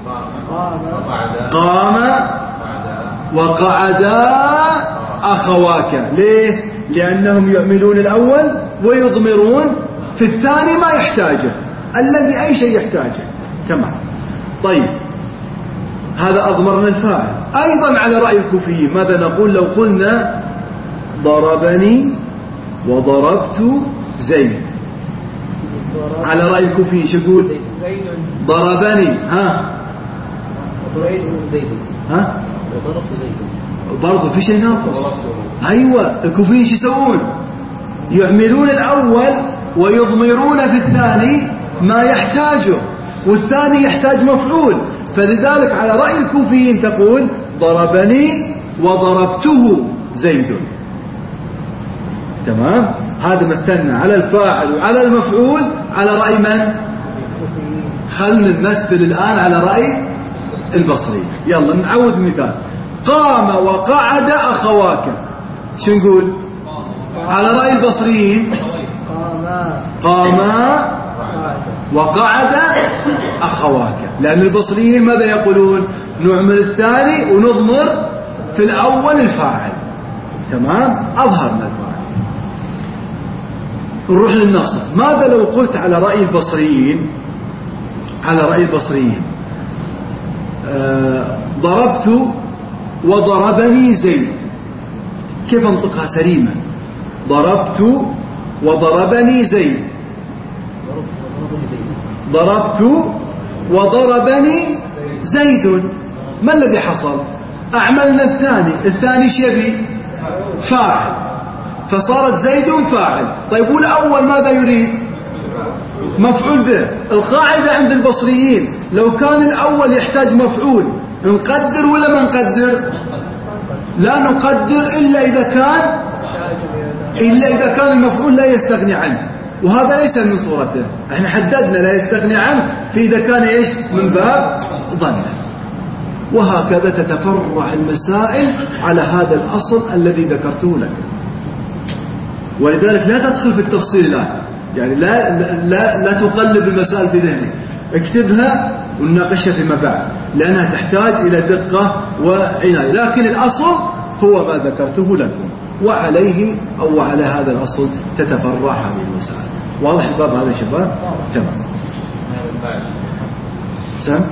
قام وقعد أخواك. ليه؟ لأنهم يعملون الأول ويضمرون في الثاني ما يحتاجه، الذي أي شيء يحتاجه كمان. طيب، هذا أضمرنا الفاعل. أيضا على رأي الكوفيين ماذا نقول لو قلنا ضربني وضربت زيد؟ على رأي الكوفيين شو يقول؟ ضربني ها ها وضربت زيد، برضه في شيء ناقص. أيوة، الكوفيين شو يسوون؟ يعملون الأول ويضمرون في الثاني ما يحتاجه، والثاني يحتاج مفعول، فلذلك على رأي الكوفيين تقول ضربني وضربته زيد. تمام؟ هذا مثلنا على الفاعل وعلى المفعول على رأي من؟ خلنا نمثل الآن على رأي البصري. يلا نعود مثال. قام وقعد أخواك، شو نقول على رأي البصريين؟ قام وقعد أخواك، لأن البصريين ماذا يقولون؟ نعمل الثاني ونضمر في الأول الفاعل. تمام؟ أظهرنا الفاعل. نروح للنصب. ماذا لو قلت على رأي البصريين على رأي البصريين آه ضربت وضربني زيد، كيف انطقها سليما؟ ضربت وضربني زيد، ضربت وضربني زيد. ما الذي حصل؟ أعملنا الثاني، الثاني شبي فاعل، فصارت زيد فاعل. طيب، والأول ماذا يريد؟ مفعول به. القاعدة عند البصريين لو كان الأول يحتاج مفعول نقدر ولا ما نقدر؟ لا نقدر إلا إذا كان إلا إذا كان المفعول لا يستغني عنه، وهذا ليس من صورته. احنا حددنا لا يستغني عنه في إذا كان إيش؟ من باب ظن. وهكذا تتفرع المسائل على هذا الأصل الذي ذكرته لك. ولذلك لا تدخل في التفصيل الآن، يعني لا, لا, لا تقلب المسائل في ذهنك، اكتبها ونناقشها فيما بعد، لأنها تحتاج إلى دقة وعناية. لكن الأصل هو ما ذكرته لكم، وعليه أو على هذا الأصل تتفرع هذه المسائل. واضح الباب هذا يا شباب؟ تمام. سم؟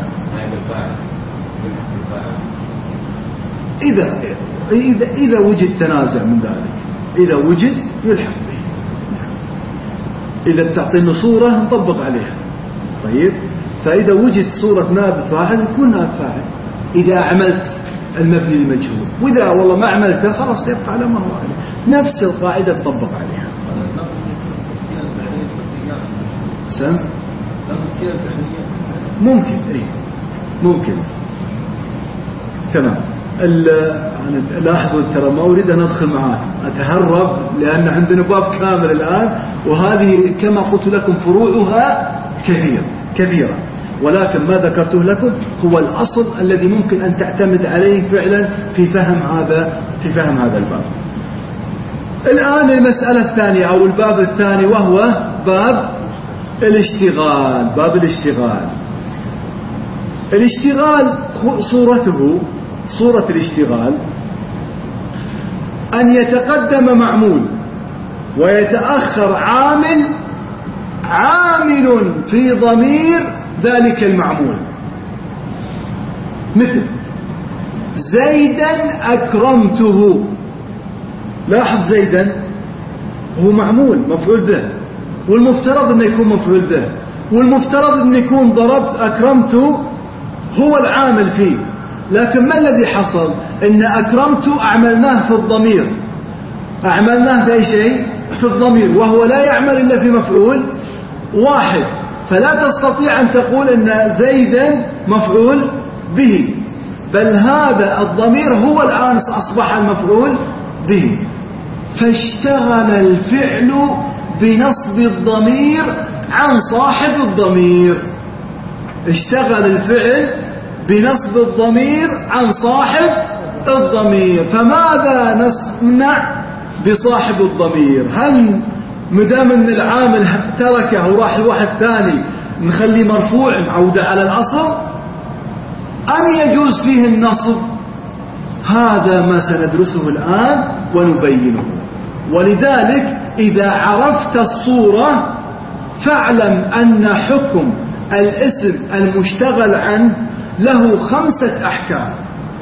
إذا إذا إذا وجد تنازع من ذلك، إذا وجد يلحق به. إذا تعطينا صورة نطبق عليها. طيب، فإذا وجد صورة نائب فاعل يكون نائب فاعل إذا عملت المبني المجهول، وإذا والله ما عملته خلاص يبقى على ما هو عليه. نفس القاعدة تطبق عليها. سم؟ ممكن إيه ممكن. تمام. أنا لاحظوا ترى ما أريد أن أدخل معاك، أتهرب، لأن عندنا باب كامل الآن، وهذه كما قلت لكم فروعها كثير كثيرة، ولكن ما ذكرته لكم هو الأصل الذي ممكن أن تعتمد عليه فعلا في فهم هذا في فهم هذا الباب. الآن المسألة الثانية أو الباب الثاني، وهو باب الاشتغال. باب الاشتغال الاشتغال صورته صورة الاشتغال أن يتقدم معمول ويتأخر عامل عامل في ضمير ذلك المعمول. مثل زيدا أكرمته. لاحظ زيدا هو معمول مفعول به، والمفترض أنه يكون مفعول به، والمفترض أنه يكون ضربت أكرمته هو العامل فيه. لكن ما الذي حصل؟ إن أكرمته أعملناه في الضمير، أعملناه في أي شيء؟ في الضمير، وهو لا يعمل إلا في مفعول واحد. فلا تستطيع أن تقول إن زيدا مفعول به، بل هذا الضمير هو الآن أصبح المفعول به. فاشتغل الفعل بنصب الضمير عن صاحب الضمير. اشتغل الفعل بنصب الضمير عن صاحب الضمير. فماذا نصنع بصاحب الضمير؟ هل مدام ان العامل تركه وراح لواحد ثاني نخليه مرفوع عودة على الأصل، أم يجوز فيه النصب؟ هذا ما سندرسه الآن ونبينه. ولذلك إذا عرفت الصورة فاعلم أن حكم الاسم المشتغل عنه له خمسة أحكام.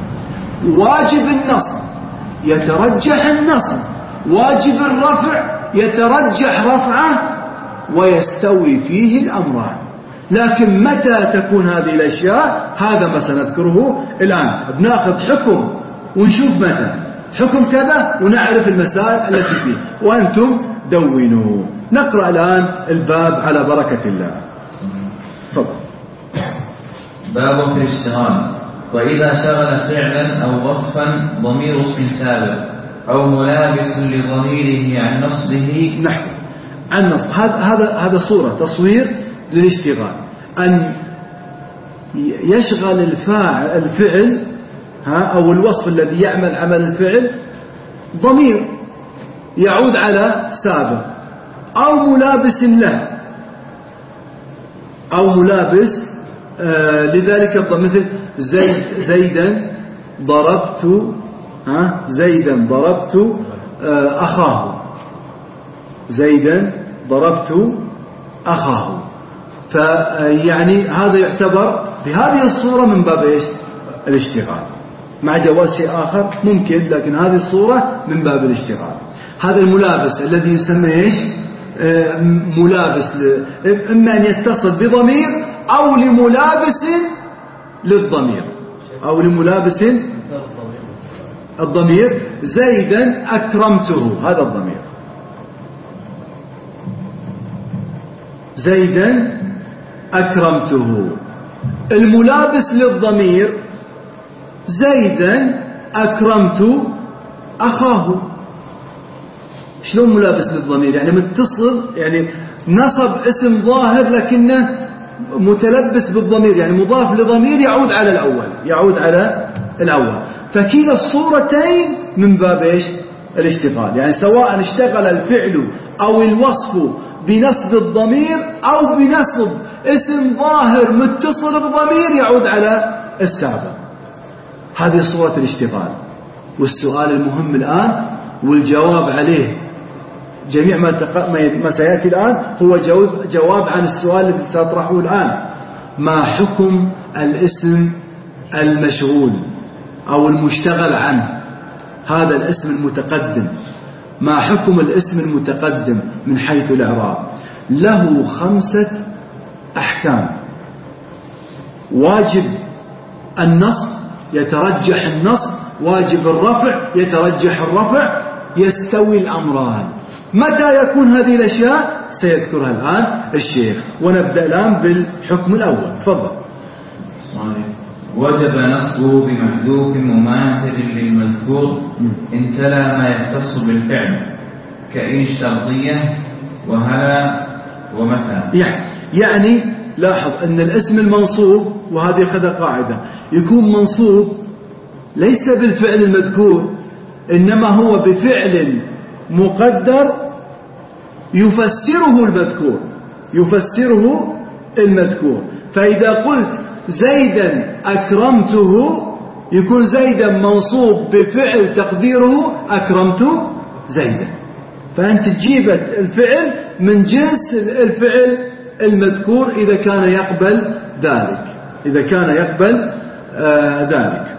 واجب النصب يترجح النصب، واجب الرفع يترجح رفعه، ويستوي فيه الأمران. لكن متى تكون هذه الأشياء؟ هذا ما سنذكره الآن. بناخذ حكم ونشوف متى حكم كذا ونعرف المسائل التي فيه، وأنتم دونوا. نقرأ الآن الباب على بركة الله. تفضل.
باب في الاشتغال. وإذا شغل فعلا أو وصفا ضمير اسم سابق أو ملابس لضميره عن نصبه.
نحن عن نصب، هذا هذا هذا صورة تصوير للاشتغال، أن يشغل الفاعل الفعل ها أو الوصف الذي يعمل عمل الفعل ضمير يعود على سابق أو ملابس له، أو ملابس آه لذلك الضمير. مثل زيد زيدا ضربت ها زيدا ضربت آه أخاه، زيدا ضربت أخاه. فيعني هذا يعتبر بهذه الصورة من باب إيش؟ الاشتغال، مع جواز شيء آخر ممكن، لكن هذه الصورة من باب الاشتغال. هذا الملابس الذي يسمى إيش؟ آه ملابس، إما أن يتصل بضمير أو لملابس للضمير، أو لملابس الضمير. زيدا أكرمته، هذا الضمير. زيدا أكرمته. الملابس للضمير زيدا أكرمت أخاه. شلون ملابس للضمير؟ يعني متصل، يعني نصب اسم ظاهر لكنه متلبس بالضمير، يعني مضاف لضمير يعود على الأول يعود على الأول. فكلا الصورتين من باب إيش؟ الاشتغال، يعني سواء اشتغل الفعل أو الوصف بنصب الضمير أو بنصب اسم ظاهر متصل بضمير يعود على السابق. هذه صورة الاشتغال. والسؤال المهم الآن والجواب عليه جميع ما, تق... ما سيأتي الآن هو جواب, جواب عن السؤال الذي سأطرحه الآن: ما حكم الاسم المشغول أو المشتغل عنه؟ هذا الاسم المتقدم، ما حكم الاسم المتقدم من حيث الإعراب؟ له خمسة أحكام. واجب النصب يترجح النصب، واجب الرفع يترجح الرفع، يستوي الأمران. متى يكون هذه الأشياء؟ سيذكرها الآن الشيخ. ونبدأ الآن بالحكم الأول. تفضل.
وجب نصبه بمحذوف مماثل للمذكور إن تلا ما يختص بالفعل كإن الشرطية وهلا ومتى.
يعني, يعني لاحظ أن الاسم المنصوب، وهذه كذا قاعدة، يكون منصوب ليس بالفعل المذكور، إنما هو بفعل مقدر يفسره المذكور يفسره المذكور. فإذا قلت زيدا أكرمته يكون زيدا منصوب بفعل تقديره أكرمت زيدا. فأنت تجيب الفعل من جنس الفعل المذكور إذا كان يقبل ذلك إذا كان يقبل آه ذلك.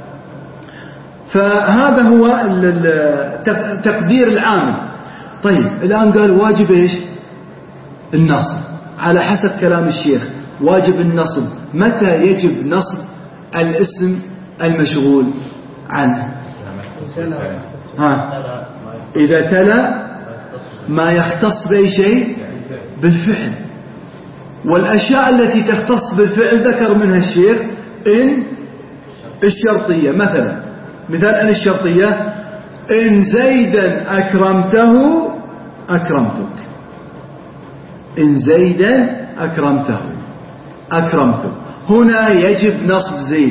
فهذا هو تقدير العامل. طيب الآن قال واجب إيش؟ النصب. على حسب كلام الشيخ واجب النصب. متى يجب نصب الاسم المشغول عنه؟ ها. إذا تلا ما يختص بأي شيء بالفعل. والأشياء التي تختص بالفعل ذكر منها الشيخ إن الشرطية مثلا. مثال أن الشرطية: إن زيدا أكرمته أكرمتك. إن زيدا أكرمته أكرمته. هنا يجب نصب زيد.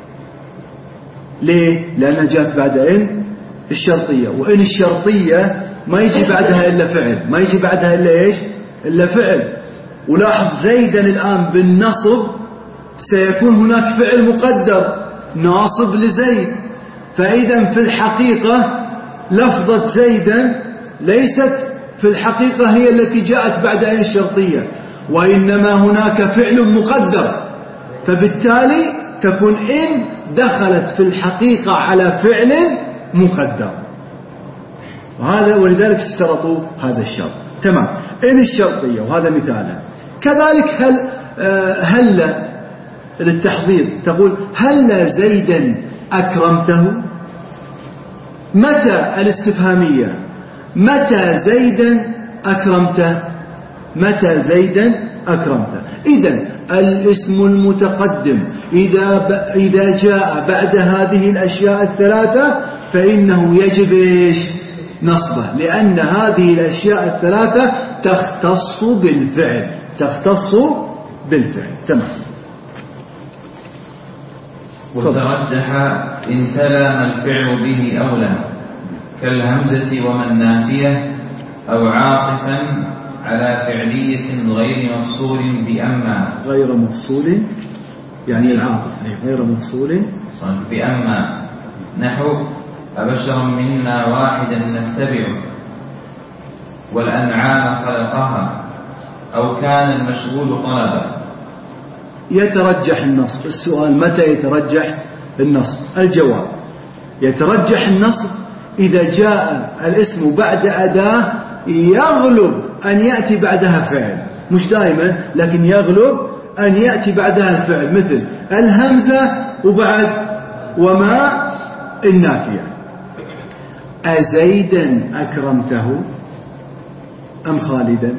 ليه؟ لأنها جاءت بعد إن الشرطية، وإن الشرطية ما يجي بعدها إلا فعل ما يجي بعدها إلا إيش؟ إلا فعل. ولاحظ زيدا الآن بالنصب سيكون هناك فعل مقدر ناصب لزيد. فإذا في الحقيقة لفظة زيدا ليست في الحقيقة هي التي جاءت بعد إن الشرطية، وإنما هناك فعل مقدر. فبالتالي تكون إن دخلت في الحقيقة على فعل مقدر. وهذا ولذلك اشترطوا هذا الشرط. تمام. إن الشرطية، وهذا مثالها. كذلك هل هل للتحضير تقول هل زيدا أكرمته. متى الاستفهامية؟ متى زيدا أكرمته متى زيدا أكرمته. إذن الاسم المتقدم إذا إذا جاء بعد هذه الأشياء الثلاثة فإنه يجب إيش؟ نصبه، لأن هذه الأشياء الثلاثة تختص بالفعل تختص بالفعل. تمام.
وترجح إن تلا ما الفعل به أولى كالهمزة ومن نافية أو عاطفا على فعلية غير مفصول بأما.
غير مفصول يعني العاطف غير مفصول
بأما، نحو أبشر منا واحدا نتبع والأنعام خلقها، أو كان المشغول طلبا.
يترجح النصب. السؤال متى يترجح النصب؟ الجواب: يترجح النصب إذا جاء الاسم بعد أداة يغلب أن يأتي بعدها فعل، مش دائما لكن يغلب أن يأتي بعدها الفعل، مثل الهمزة وبعد وما النافية. أزيدا أكرمته أم خالدا؟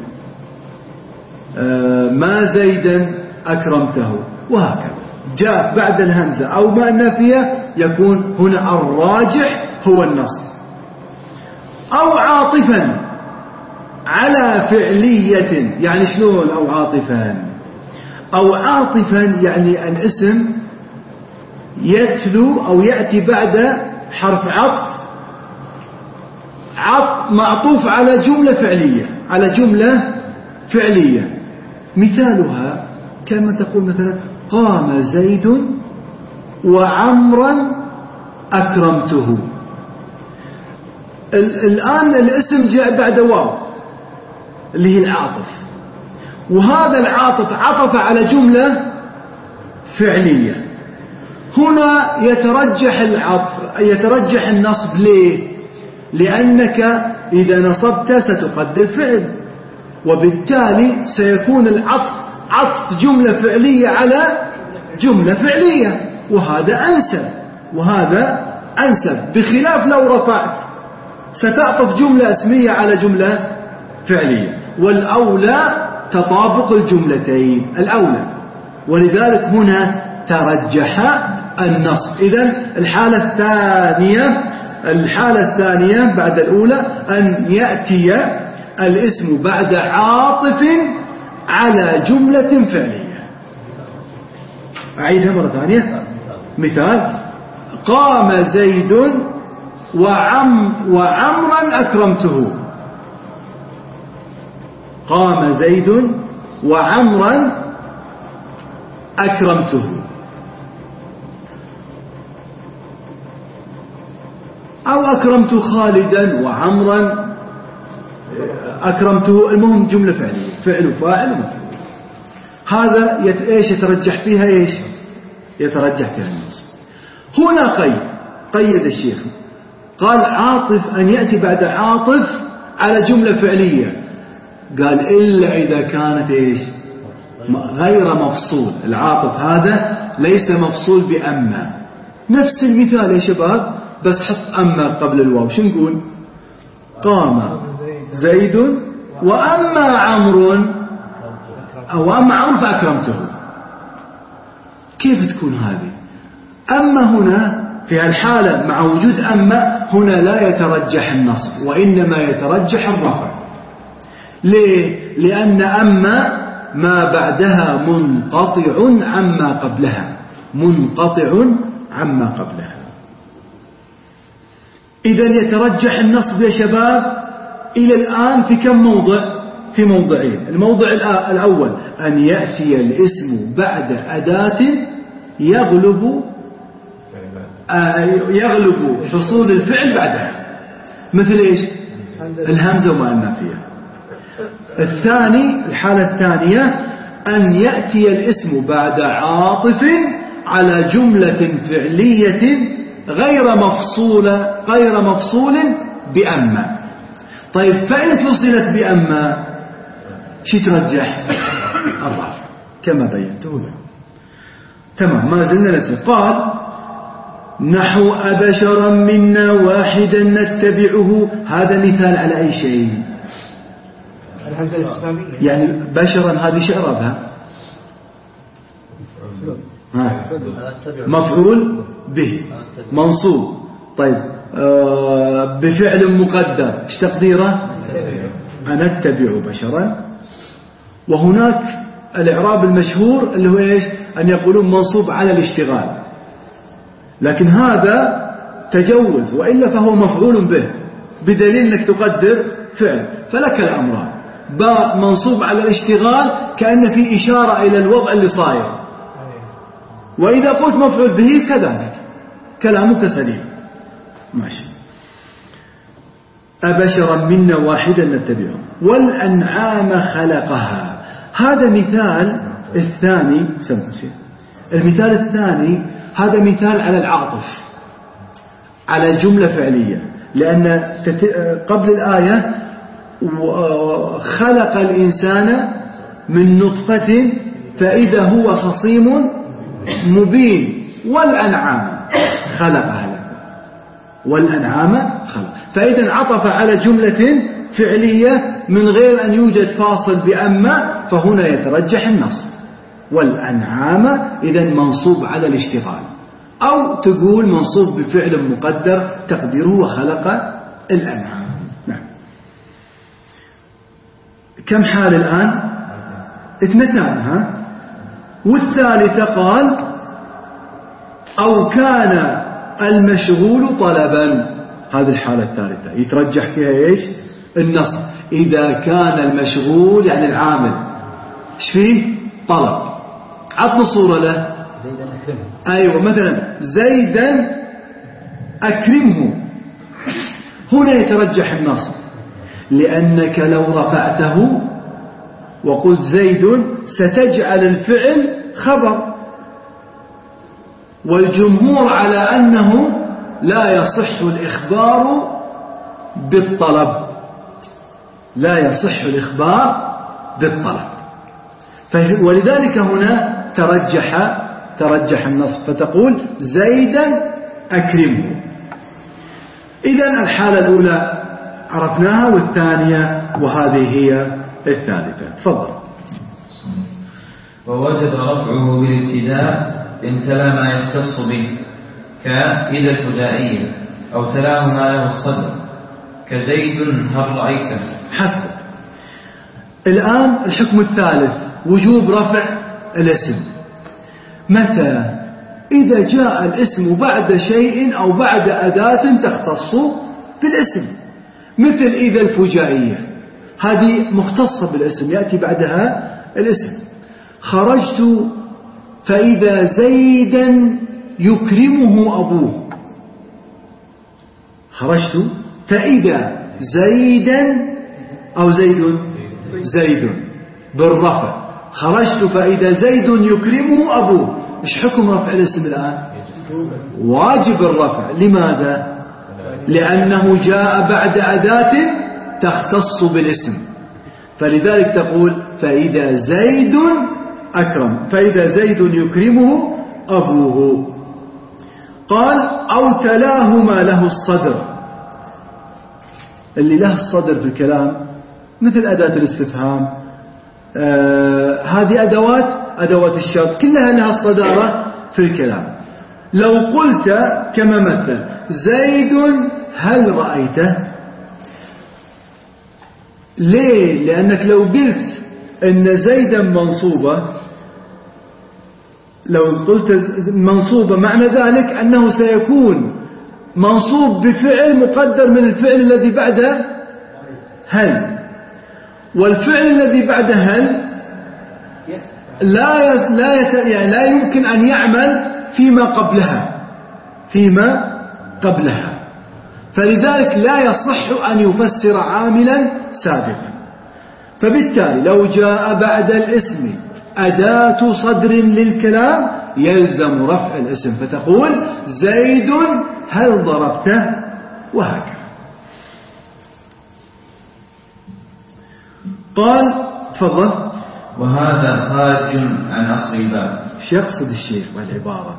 آه ما زيدا أكرمته، وهكذا. جاء بعد الهمزة أو ما النافية يكون هنا الراجح هو النصب. أو عاطفا على فعلية، يعني شلون أو عاطفا؟ أو عاطفا يعني الاسم يتلو أو يأتي بعد حرف عطف عطف معطوف على جملة فعلية على جملة فعلية. مثالها كما تقول مثلا قام زيد وعمرا أكرمته. الآن الاسم جاء بعد واو اللي هي العاطف، وهذا العاطف عطف على جملة فعلية. هنا يترجح العطف يترجح النصب. ليه؟ لأنك إذا نصبت ستقدر فعل، وبالتالي سيكون العطف عطف جملة فعلية على جملة فعلية، وهذا أنسب وهذا أنسب، بخلاف لو رفعت ستعطف جملة اسمية على جملة فعلية، والأولى تطابق الجملتين الأولى، ولذلك هنا ترجح النصب. إذن الحالة الثانية الحالة الثانية بعد الأولى أن يأتي الاسم بعد عاطف على جملة فعلية. أعيدها مرة ثانية. مثال قام زيد وعم وعمرا أكرمته. قام زيد وعمرا أكرمته. أو أكرمت خالدا وعمرا أكرمته. المهم جملة فعلية، فعل وفاعل ومفعول. هذا يت... إيش يترجح فيها إيش يترجح فيها النصب. هنا قيد قيد الشيخ قال عاطف أن يأتي بعد عاطف على جملة فعلية، قال إلا إذا كانت إيش غير مفصول. العاطف هذا ليس مفصول بأما. نفس المثال يا شباب، بس حط أما قبل الواو. شو نقول؟ قام زيد وأما عمرو أو أما عمرو فأكرمته. كيف تكون هذه؟ أما هنا في الحالة مع وجود أما هنا لا يترجح النصب، وإنما يترجح الرفع. ليه؟ لأن أما ما بعدها منقطع عما قبلها منقطع عما قبلها. إذن يترجح النصب يا شباب إلى الآن في كم موضع؟ في موضعين. الموضع الأول أن يأتي الاسم بعد أداة يغلب يغلب حصول الفعل بعدها، مثل إيش؟ الهمزة وما النافية. الثاني الحالة الثانية أن يأتي الاسم بعد عاطف على جملة فعلية غير مفصولة غير مفصول بأما. طيب فإن فصلت بأما شو ترجح؟ الرفع كما بينته لكم. تمام. ما زلنا نسأل. قال نحو أبشرا منا واحدا نتبعه. هذا مثال على أي شيء؟
الهمزة الاستفهامية.
يعني بشرا هذه شعرها مفعول به منصوب. طيب آه بفعل مقدر ايش تقديره؟ أنا أتبع بشرا. وهناك الإعراب المشهور اللي هو إيش؟ أن يقولون منصوب على الاشتغال، لكن هذا تجوز، وإلا فهو مفعول به بدليل أنك تقدر فعل. فلك الأمران. باء منصوب على الاشتغال كأن في إشارة إلى الوضع اللي صاير، وإذا قلت مفعول به كذلك كلامك سليم. ماشي. أبشرا منا واحدا نتبعه. والأنعام خلقها. هذا مثال الثاني. سمع شيء. المثال الثاني هذا مثال على العاطف على جملة فعلية، لأن قبل الآية خلق الإنسان من نطفة فإذا هو خصيم مبين. والأنعام خلقها لكم. والأنعام خلق. فإذا عطف على جملة فعلية من غير أن يوجد فاصل بأما، فهنا يترجح النصب. والأنعام إذن منصوب على الاشتغال، أو تقول منصوب بفعل مقدر تقديره وخلق الأنعام. نعم. كم حال الآن؟ اثنتان. ها والثالثة قال أو كان المشغول طلبا. هذه الحالة الثالثة يترجح فيها إيش؟ النص. إذا كان المشغول يعني العامل إيش فيه؟ طلب. عطنا صورة له.
زيدا أكرمه.
أيوة مثلا زيدا أكرمه. هنا يترجح النص، لأنك لو رفعته وقلت زيد ستجعل الفعل خبر، والجمهور على أنه لا يصح الإخبار بالطلب، لا يصح الإخبار بالطلب. ولذلك هنا ترجح ترجح النص، فتقول زيدا أكرمه. إذن الحالة الأولى عرفناها، والثانية وهذه هي الثالثة. تفضل.
ووجب رفعه بالابتداء إن تلا ما يختص به كإذا الفجائية، أو تلاه ما له الصدر كزيد هل رأيته.
حسب. الآن الحكم الثالث وجوب رفع الاسم. متى؟ إذا جاء الاسم بعد شيء أو بعد أداة تختص بالاسم، مثل إذا الفجائية، هذه مختصة بالاسم يأتي بعدها الاسم. خرجت فإذا زيدا يكرمه أبوه. خرجت فإذا زيدا أو زيد زيد بالرفع. خرجت فإذا زيد يكرمه أبوه. إيش حكم رفع الاسم الآن؟ واجب الرفع. لماذا؟ لأنه جاء بعد أداة تختص بالاسم، فلذلك تقول فإذا زيد أكرم، فإذا زيد يكرمه أبوه. قال أو تلاه ما له الصدر. اللي له الصدر في الكلام مثل أداة الاستفهام، آه هذه أدوات أدوات الشرط كلها لها الصدارة في الكلام. لو قلت كما مثل زيد هل رأيته؟ ليه؟ لأنك لو قلت إن زيدا منصوبة، لو قلت منصوبة معنى ذلك أنه سيكون منصوب بفعل مقدر من الفعل الذي بعده هل، والفعل الذي بعده هل لا لا يعني لا يمكن أن يعمل فيما قبلها فيما قبلها فلذلك لا يصح أن يفسر عاملا سابقا. فبالتالي لو جاء بعد الاسم أداة صدر للكلام يلزم رفع الاسم، فتقول زيد هل ضربته، وهكذا. قال تفضل.
وهذا خارج عن أصل الباب.
ايش يقصد الشيخ بالعبارة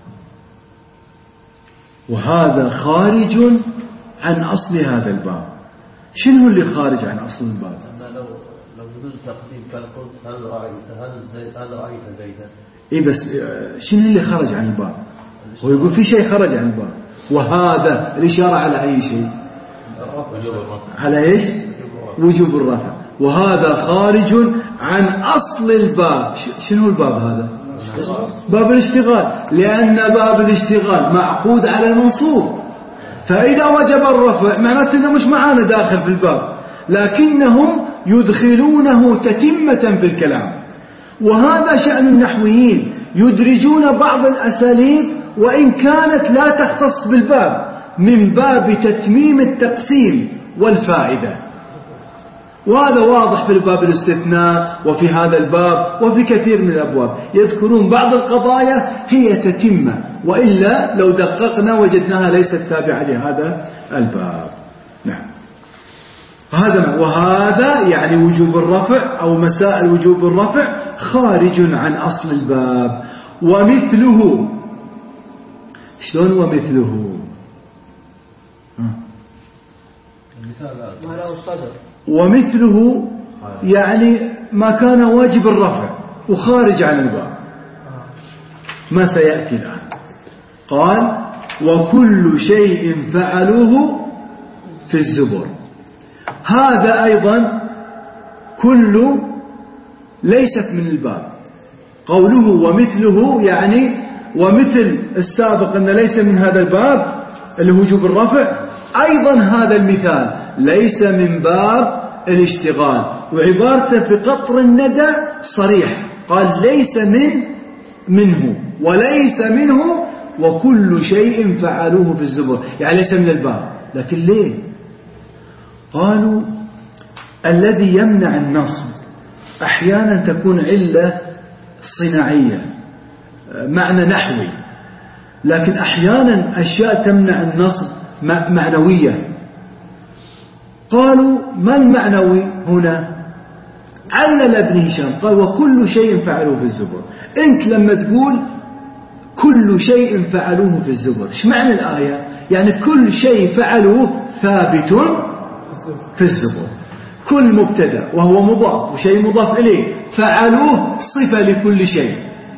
وهذا خارج عن أصل هذا الباب؟ شنو اللي خارج عن أصل الباب؟
لو لو بدون تقديم كان قلت هل رأيت هل زيد هل رأيت زيدا.
إيه بس شنو اللي خرج عن الباب؟ هو يقول في شيء خرج عن الباب. وهذا الإشارة على أي شيء؟ على إيش؟ وجوب الرفع. وهذا خارج عن أصل الباب. شنو الباب هذا؟ باب الاشتغال، لأن باب الاشتغال معقود على المنصوب، فإذا وجب الرفع معناته أنه مش معانا داخل في الباب، لكنهم يدخلونه تتمة في الكلام. وهذا شأن النحويين، يدرجون بعض الأساليب وإن كانت لا تختص بالباب من باب تتميم التقسيم والفائدة. وهذا واضح في الباب الاستثناء وفي هذا الباب وفي كثير من الأبواب، يذكرون بعض القضايا هي تتمة، وإلا لو دققنا وجدناها ليست تابعة لهذا الباب. نعم. هذا وهذا يعني وجوب الرفع أو مسائل وجوب الرفع خارج عن أصل الباب. ومثله، شلون ومثله؟
ما له الصدر.
ومثله يعني ما كان واجب الرفع وخارج عن الباب، ما سيأتي الآن. قال وكل شيء فعلوه في الزبر. هذا أيضا كل ليست من الباب، قوله ومثله يعني ومثل السابق أن ليس من هذا الباب اللي هو وجوب الرفع، أيضا هذا المثال ليس من باب الاشتغال. وعبارته في قطر الندى صريح، قال ليس من منه وليس منه وكل شيء فعلوه في الزبر، يعني ليس من الباب. لكن ليه؟ قالوا الذي يمنع النصب أحيانا تكون علة صناعية معنى نحوي، لكن أحيانا أشياء تمنع النصب معنوية. قالوا ما المعنوي هنا؟ علل ابن هشام قال وكل شيء فعلوه في الزبر. أنت لما تقول كل شيء فعلوه في الزبر، ايش معنى الآية؟ يعني كل شيء فعلوه ثابت في الزبر. كل مبتدا وهو مضاف وشيء مضاف إليه، فعلوه صفة لكل شيء،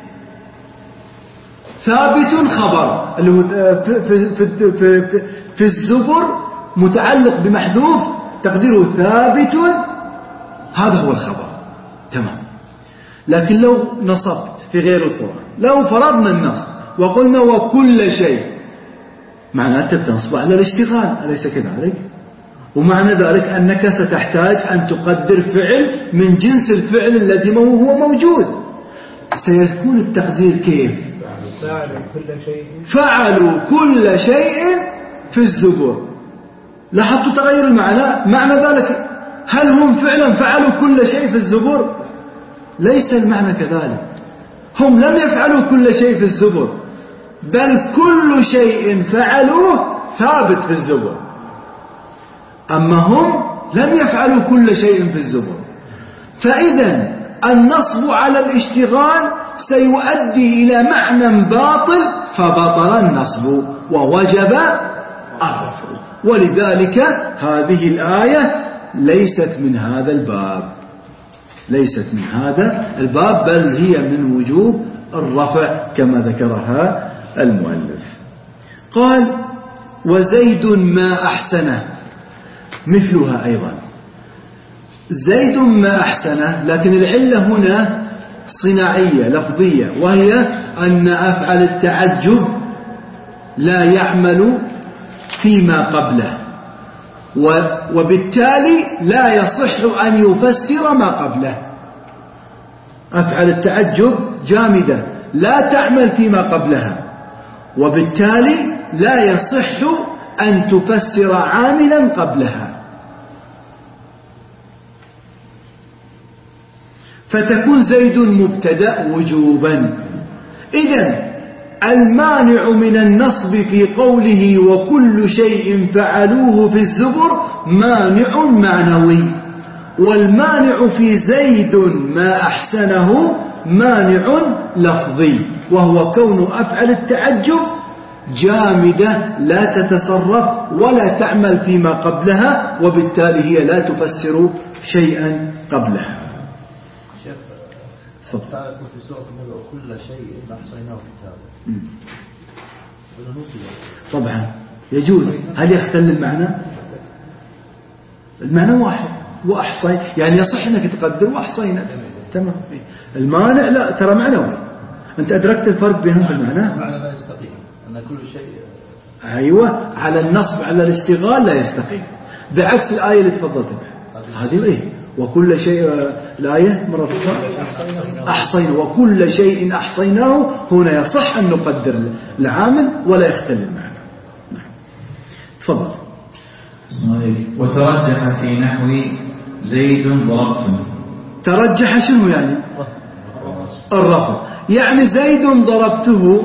ثابت خبر اللي هو في, في, في, في, في الزبر متعلق بمحذوف تقديره ثابت، هذا هو الخبر. تمام. لكن لو نصبت في غير القرآن، لو فرضنا النصب وقلنا وكل شيء، معناته تنصب على الاشتغال، أليس كذلك؟ ومعنى ذلك أنك ستحتاج أن تقدر فعل من جنس الفعل الذي هو موجود. سيكون التقدير كيف؟
فعلوا كل شيء
فعلوا كل شيء في الزبر. لاحظتوا تغير المعنى؟ معنى ذلك هل هم فعلا فعلوا كل شيء في الزبر؟ ليس المعنى كذلك. هم لم يفعلوا كل شيء في الزبر، بل كل شيء فعلوه ثابت في الزبر. أما هم لم يفعلوا كل شيء في الزبر. فإذا النصب على الاشتغال سيؤدي إلى معنى باطل، فبطل النصب ووجب الرفع. ولذلك هذه الآية ليست من هذا الباب، ليست من هذا الباب، بل هي من وجوب الرفع كما ذكرها المؤلف. قال وزيد ما أحسنه مثلها أيضا. زيد ما أحسنه، لكن العلة هنا صناعية لفظية، وهي أن أفعل التعجب لا يعمل فيما قبله، وبالتالي لا يصح أن يفسر ما قبله. أفعل التعجب جامدة لا تعمل فيما قبلها، وبالتالي لا يصح أن تفسر عاملا قبلها، فتكون زيد مبتدأ وجوبا. إذن المانع من النصب في قوله وكل شيء فعلوه في الزبر مانع معنوي، والمانع في زيد ما أحسنه مانع لفظي، وهو كون أفعل التعجب جامدة لا تتصرف ولا تعمل فيما قبلها، وبالتالي هي لا تفسر شيئا قبلها.
تعالى في سورة النبأ كل شيء أحصيناه كتابا.
طبعا يجوز. هل يختل المعنى؟ المعنى واحد، وأحصي يعني يصح أنك تقدر وأحصينا. تمام. المانع لا، ترى معنوي. أنت أدركت الفرق بينهم في المعنى؟
المعنى لا يستقيم أن كل شيء.
أيوة، على النصب على الاشتغال لا يستقيم، بعكس الآية اللي تفضلت بها هذه إيه؟ وكل شيء، الآية مرة أخرى أحصينا وكل شيء أحصيناه، هنا يصح أن نقدر العامل ولا يختل المعنى. تفضل.
وترجح في نحو زيد ضربته.
ترجح شنو يعني؟ الرفع. يعني زيد ضربته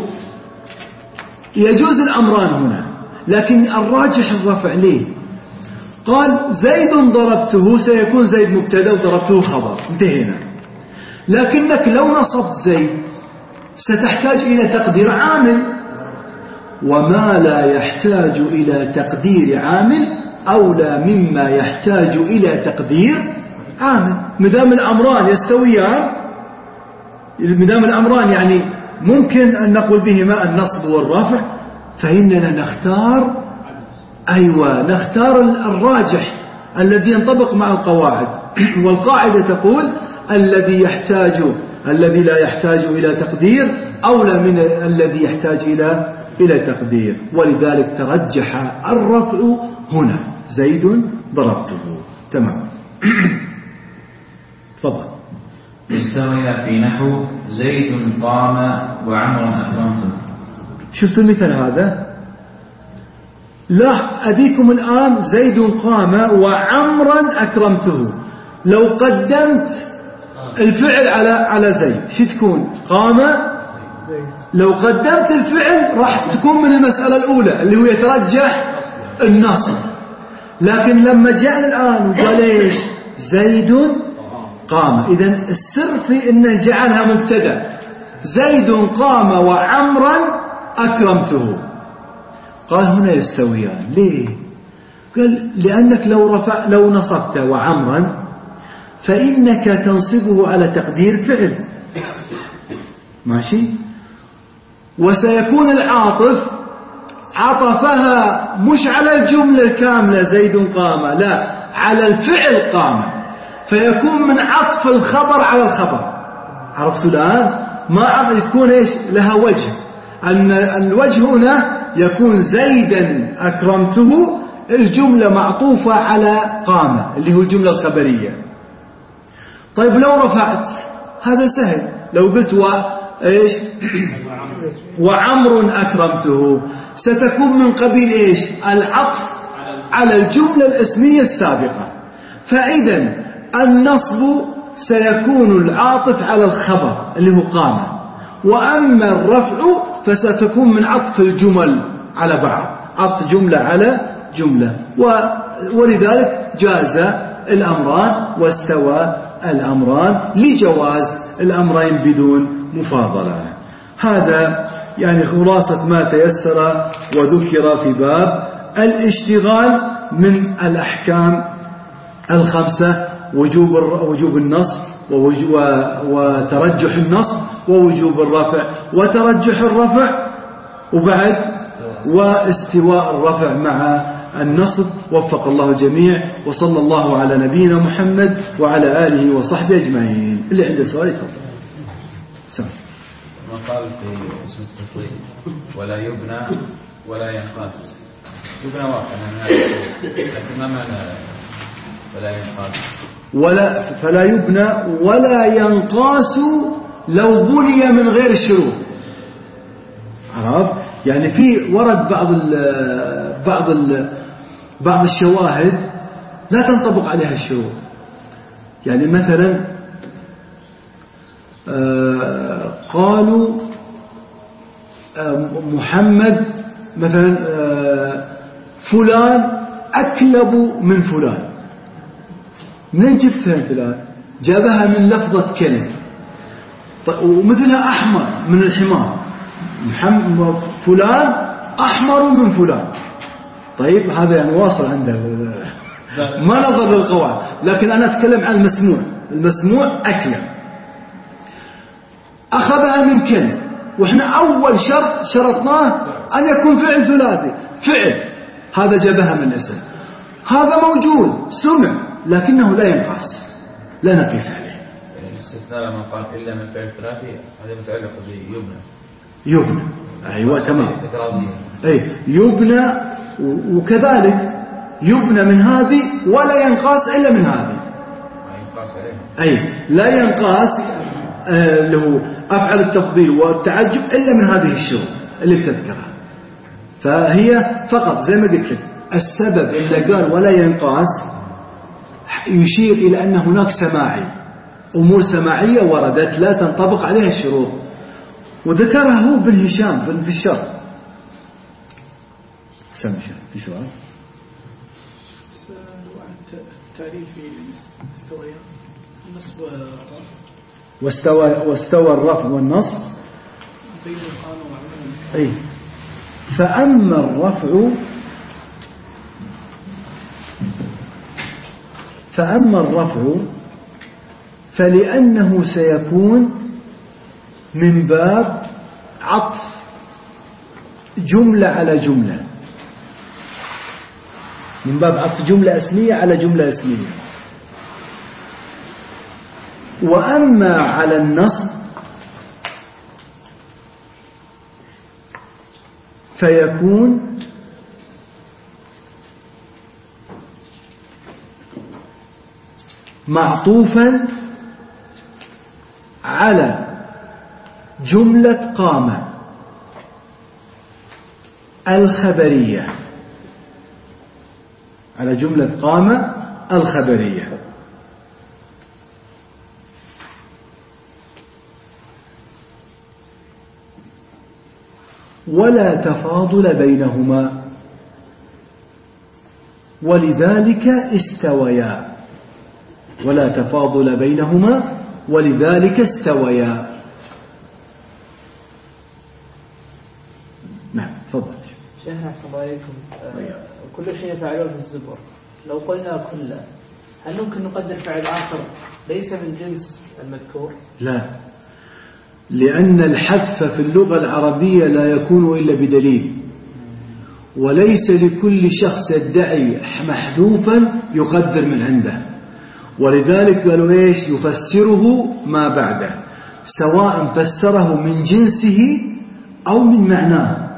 يجوز الأمران هنا، لكن الراجح الرفع. ليه؟ قال زيد ضربته سيكون زيد مبتدا وضربته خبر، انتهينا. لكنك لو نصبت زيد ستحتاج إلى تقدير عامل، وما لا يحتاج إلى تقدير عامل أولى مما يحتاج إلى تقدير عامل. مدام الأمران يستويان، مدام الأمران يعني ممكن أن نقول بهما النصب والرفع، فإننا نختار أيوة نختار الراجح الذي ينطبق مع القواعد. والقاعدة تقول الذي يحتاج الذي لا يحتاج إلى تقدير أولى من الذي يحتاج إلى إلى تقدير، ولذلك ترجح الرفع هنا. زيد ضربته. تمام. تفضل.
استوى في نحو زيد قام وعمر أكرمته.
شفتوا المثال هذا؟ لا أبيكم الآن زيد قام وعمرا أكرمته. لو قدمت الفعل على على زيد شو تكون؟ قام. لو قدمت الفعل راح تكون من المسألة الأولى اللي هو يترجح النصب. لكن لما جاءنا الآن وقال ايش؟ زيد قام، إذن السر في أن جعلها مبتدأ. زيد قام وعمرا أكرمته. قال هنا يستويان. ليه؟ قال لأنك لو رفع لو نصبت وعمرا فإنك تنصبه على تقدير فعل، ماشي، وسيكون العاطف عطفها مش على الجملة الكاملة زيد قام، لا، على الفعل قام، فيكون من عطف الخبر على الخبر. عرفتوا الآن؟ ما عرفت تكون إيش لها وجه، أن الوجه هنا يكون زيدا أكرمته الجملة معطوفة على قام اللي هو الجملة الخبرية. طيب لو رفعت هذا سهل، لو قلت و إيش وعمر أكرمته ستكون من قبيل إيش العطف على الجملة الاسمية السابقة. فإذا النصب سيكون العاطف على الخبر اللي هو قام، وأما الرفع فستكون من عطف الجمل على بعض، عطف جملة على جملة، ولذلك جاز الأمران واستوى الأمران لجواز الأمرين بدون مفاضلة. هذا يعني خلاصة ما تيسر وذكر في باب الاشتغال من الأحكام الخمسة: وجوب وجوب النصب وترجح النصب ووجوب الرفع وترجح الرفع وبعد واستواء الرفع مع النصب. وفق الله الجميع، وصلى الله على نبينا محمد وعلى آله وصحبه أجمعين. اللي عنده سؤال يتفضل. سلام.
ما قال في اسم التفضيل ولا يبنى ولا ينقاس. يبنى واقع لكن ما معنى ولا ينقاس؟
ولا فلا يبنى ولا ينقاس لو بني من غير الشروط. عرف؟ يعني في ورد بعض ال بعض ال بعض الشواهد لا تنطبق عليها الشروط. يعني مثلا آه قالوا آه محمد مثلا آه فلان أكلب من فلان. منين جبتها فلان؟ جابها من لفظة كلب. ومثلها أحمر من الحمار. محمد فلان أحمر من فلان. طيب هذا يعني واصل عنده ما نظر للقواعد، لكن أنا أتكلم عن المسموع. المسموع أكلب أخذها من كلب، وإحنا أول شرط شرطناه أن يكون فعل ثلاثي. فعل هذا جابها من اسم، هذا موجود سمع لكنه لا ينقاس، لا نقيس عليه.
يعني الاستثناء لما قال إلا من فعل ثلاثي هذا متعلق بيبنى.
يبنى أيوة تمام. أي يبنى، وكذلك يبنى من هذه ولا ينقاس إلا من هذه. أي لا ينقاس آه له أفعل التفضيل والتعجب إلا من هذه الشروط اللي تذكرها. فهي فقط زي ما قلت لك السبب اللي قال ولا ينقاس يشير إلى أن هناك سماعي، أمور سماعية وردت لا تنطبق عليها الشروط، وذكرها هو بن هشام في الشرح. سامي في سؤال؟
التعريف في مستويين النصب
واستوى واستوى الرفع والنصب
زي القام وعمل.
أي فأما الرفع فأما الرفع فلأنه سيكون من باب عطف جملة على جملة، من باب عطف جملة اسمية على جملة اسمية. وأما على النصب فيكون معطوفا على جملة قام الخبرية، على جملة قام الخبرية. ولا تفاضل بينهما ولذلك استويا، ولا تفاضل بينهما ولذلك استويا. نعم تفضل
شيخنا أحسن الله إليكم. كل شيء فعلوه في الزبر، لو قلنا كله هل ممكن نقدر فعل آخر ليس من جنس المذكور؟
لا، لأن الحذف في اللغة العربية لا يكون إلا بدليل، وليس لكل شخص يدعي محذوفا يقدر من عنده، ولذلك قالوا إيش؟ يفسره ما بعده، سواء فسره من جنسه أو من معناه.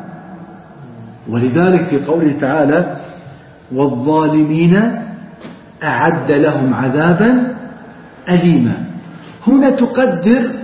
ولذلك في قوله تعالى والظالمين أعد لهم عذابا أليما، هنا تقدر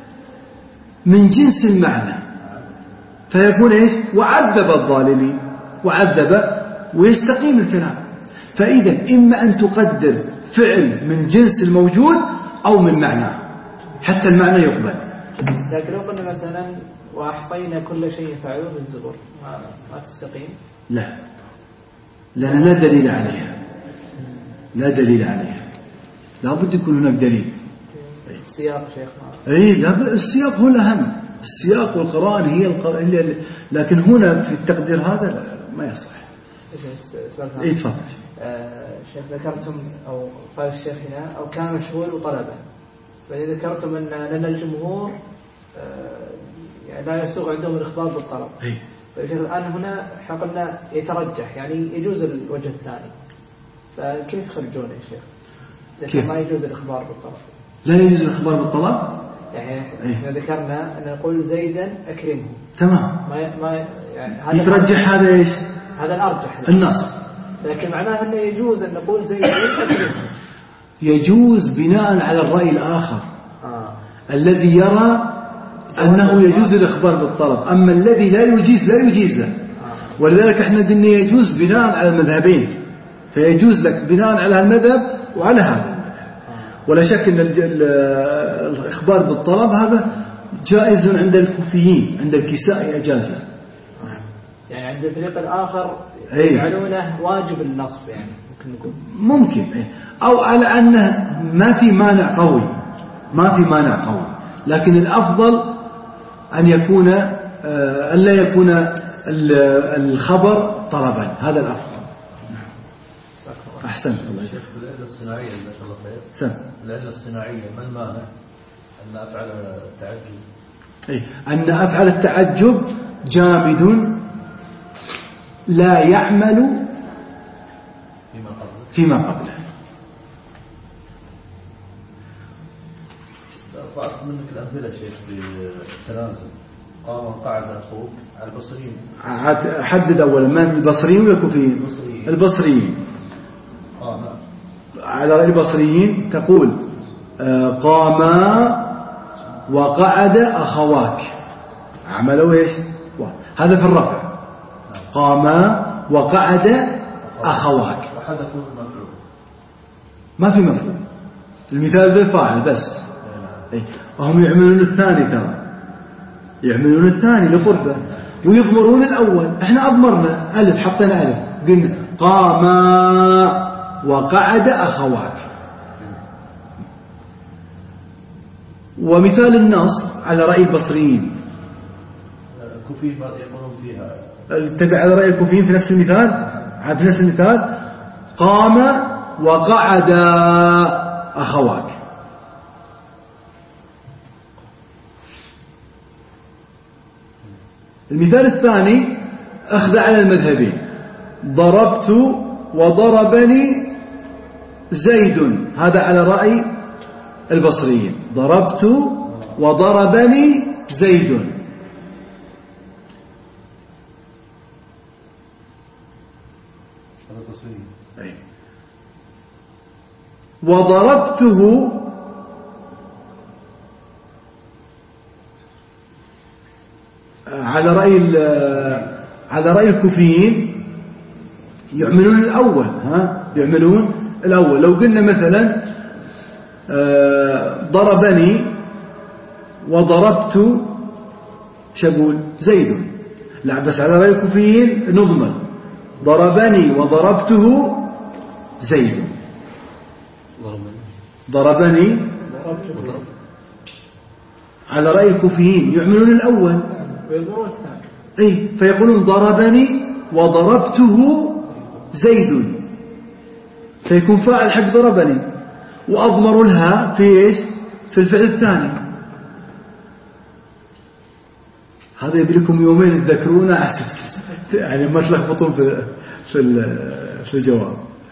من جنس المعنى، فيكون إيش؟ وعذب الظالمين، وعذب ويستقيم الكلام. فإذا إما أن تقدر فعل من جنس الموجود أو من معناه حتى المعنى يقبل.
لكن لو قلنا مثلا وأحصينا كل شيء فعلوه في الزبر ما, ما تستقيم؟
لا، لأن لا دليل عليها، لا دليل عليها، لا بد يكون هناك دليل.
السياق شيخنا
أي لا، السياق هو الأهم، السياق والقرآن هي القرآن، لكن هنا في التقدير هذا لا ما يصح.
إيه
تفضل.
آه شيخ ذكرتم أو قال الشيخ هنا أو كان مشغول وطلبا، بعدين ذكرتم أن لأن الجمهور آه يعني لا يسوغ عندهم الإخبار بالطلب.
أي.
فشيخ الآن هنا احنا قلنا يترجح يعني يجوز الوجه الثاني، فكيف يخرجونه يا شيخ؟ ليش ما يجوز الإخبار بالطلب؟
لا يجوز الإخبار بالطلب؟
يعني احنا ذكرنا أن نقول زيدا أكرمه.
تمام.
ما ما يعني هذا
يترجح هذا إيش؟
هذا الأرجح
النص.
لكن معناه أنه يجوز أن نقول زيدا أكرمه.
يجوز بناء على الرأي الآخر
آه.
الذي يرى أنه يجوز الإخبار بالطلب، أما الذي لا يجيز لا يجيزه. آه. ولذلك احنا قلنا يجوز بناء على المذهبين، فيجوز لك بناء على المذهب وعلى هذا. ولا شك أن الإخبار بالطلب هذا جائز عند الكوفيين، عند الكسائي أجازه.
يعني عند الفريق الآخر
أيه.
يجعلونه واجب النصب، يعني ممكن نقول
ممكن أيه. أو على أنه ما في مانع قوي، ما في مانع قوي، لكن الأفضل أن يكون أن لا يكون الخبر طلبا، هذا الأفضل. أحسنت الله يجزاك.
العلة الصناعية جزاك الله خير.
سم.
العلة الصناعية ما المانع أن أفعل التعجب؟
أي أن أفعل التعجب جامد لا يعمل
فيما قبله.
فيما قبله.
فأخذ منك الأمثلة شيخ بالتنازل. قام وقعد أخوك على البصريين.
حدد أولا من البصريين ولا الكوفيين؟
البصريين.
البصريين.
آه.
على رأي البصريين تقول قاما وقعد أخواك، عملوا إيش؟ هذا في الرفع. قاما وقعد أخواك،
وحذفوا المفعول،
ما في مفعول، المثال بالفاعل بس. وهم يعملون الثاني، ترى يعملون الثاني لقربه ويضمرون الأول. احنا أضمرنا ألف، حطينا ألف، قلنا قاما وقعد أخواك. ومثال النص على رأي البصريين
الكوفيين ماذا يقولون فيها؟
اتبع على رأي الكوفيين في نفس المثال، في نفس المثال قام وقعد أخواك. المثال الثاني أخذ على المذهبين، ضربت وضربني زيد، هذا على رأي البصريين. ضربت وضربني زيد. أي. وضربته على رأي على رأي الكوفيين يعملون الأول. ها يعملون الأول. لو قلنا مثلا ضربني وضربت شقول زيد، لا بس على رأي الكوفيين نضمن ضربني وضربته زيد. ضربني على رأي الكوفيين يعملون الأول أي فيقولون ضربني وضربته زيد، فيكون فاعل حق ضربني، وأضمر لها في إيش؟ في الفعل الثاني. هذا يبي لكم يومين تذكرونه عشان يعني ما تلخبطون في في في الجواب.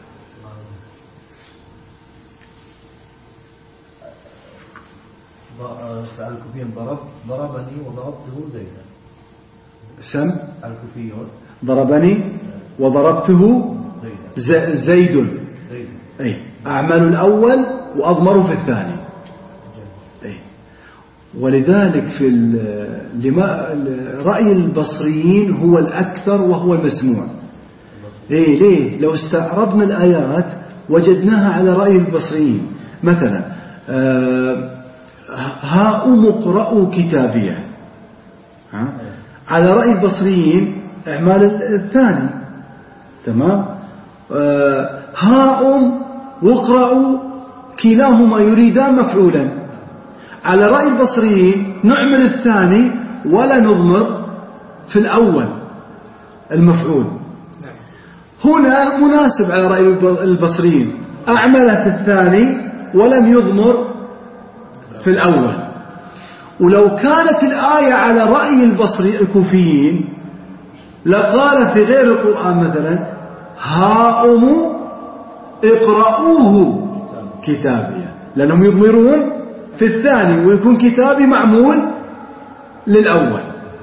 الكوفيين ضرب ضربني وضربته زيدا.
سم
الكوفيون
ضربني وضربته زيدا. زيد.
زيد.
أي أعمل الأول وأضمر في الثاني. أي ولذلك في لما رأي البصريين هو الأكثر وهو المسموع. إيه ليه؟ لو استعرضنا الآيات وجدناها على رأي البصريين. مثلا آه هاؤم اقرأوا كتابيه، ها؟ على رأي البصريين اعمال الثاني. تمام. آه هاؤم واقرأوا كلاهما يريدان مفعولا. على رأي البصريين نعمل الثاني ولا نضمر في الأول المفعول. هنا مناسب على رأي البصريين أعمل في الثاني ولم يضمر في الأول. ولو كانت الآية على رأي البصري الكوفيين لقال في غير القرآن مثلا هاؤم اقرأوه كتابيا، لأنهم يضمرون في الثاني ويكون كتابي معمول للأول.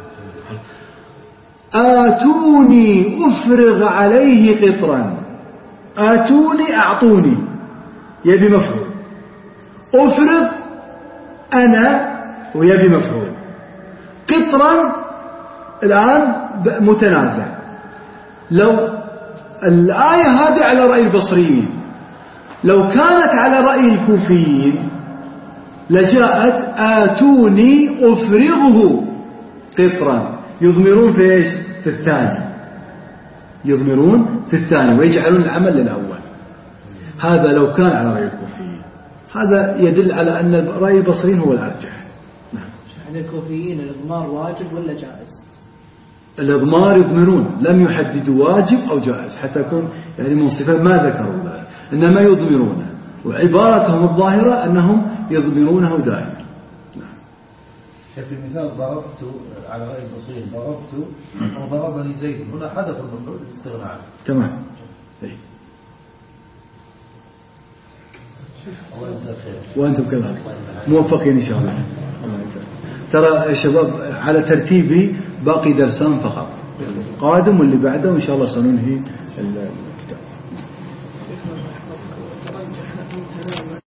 آتوني أفرغ عليه قطرا. آتوني أعطوني يبي مفعول، أفرغ أنا ويبي مفعول، قطرا الآن متنازع. لو الآية هذه على رأي البصريين، لو كانت على رأي الكوفيين لجاءت آتوني أفرغه قطرا، يضمرون في إيش؟ في الثاني، يضمرون في الثاني ويجعلون العمل للأول. هذا لو كان على رأي الكوفيين. هذا يدل على أن رأي البصريين هو الأرجح. نعم.
يعني الكوفيين الإضمار واجب ولا جائز؟
الإضمار يضمرون، لم يحددوا واجب أو جائز حتى يكون يعني منصفا، ما ذكروا ذلك، إنما يضمرونه، وعبارتهم الظاهرة أنهم يضمرونه دائما. نعم.
في المثال ضربت على رأي البصريين ضربت وضربني زيد، هنا حدث المفعول بالاستغناء عنه.
تمام. إيه. وأنتم كذلك موفقين إن شاء الله. ترى يا شباب على ترتيبي باقي درسان فقط، قادم واللي بعده إن شاء الله سننهي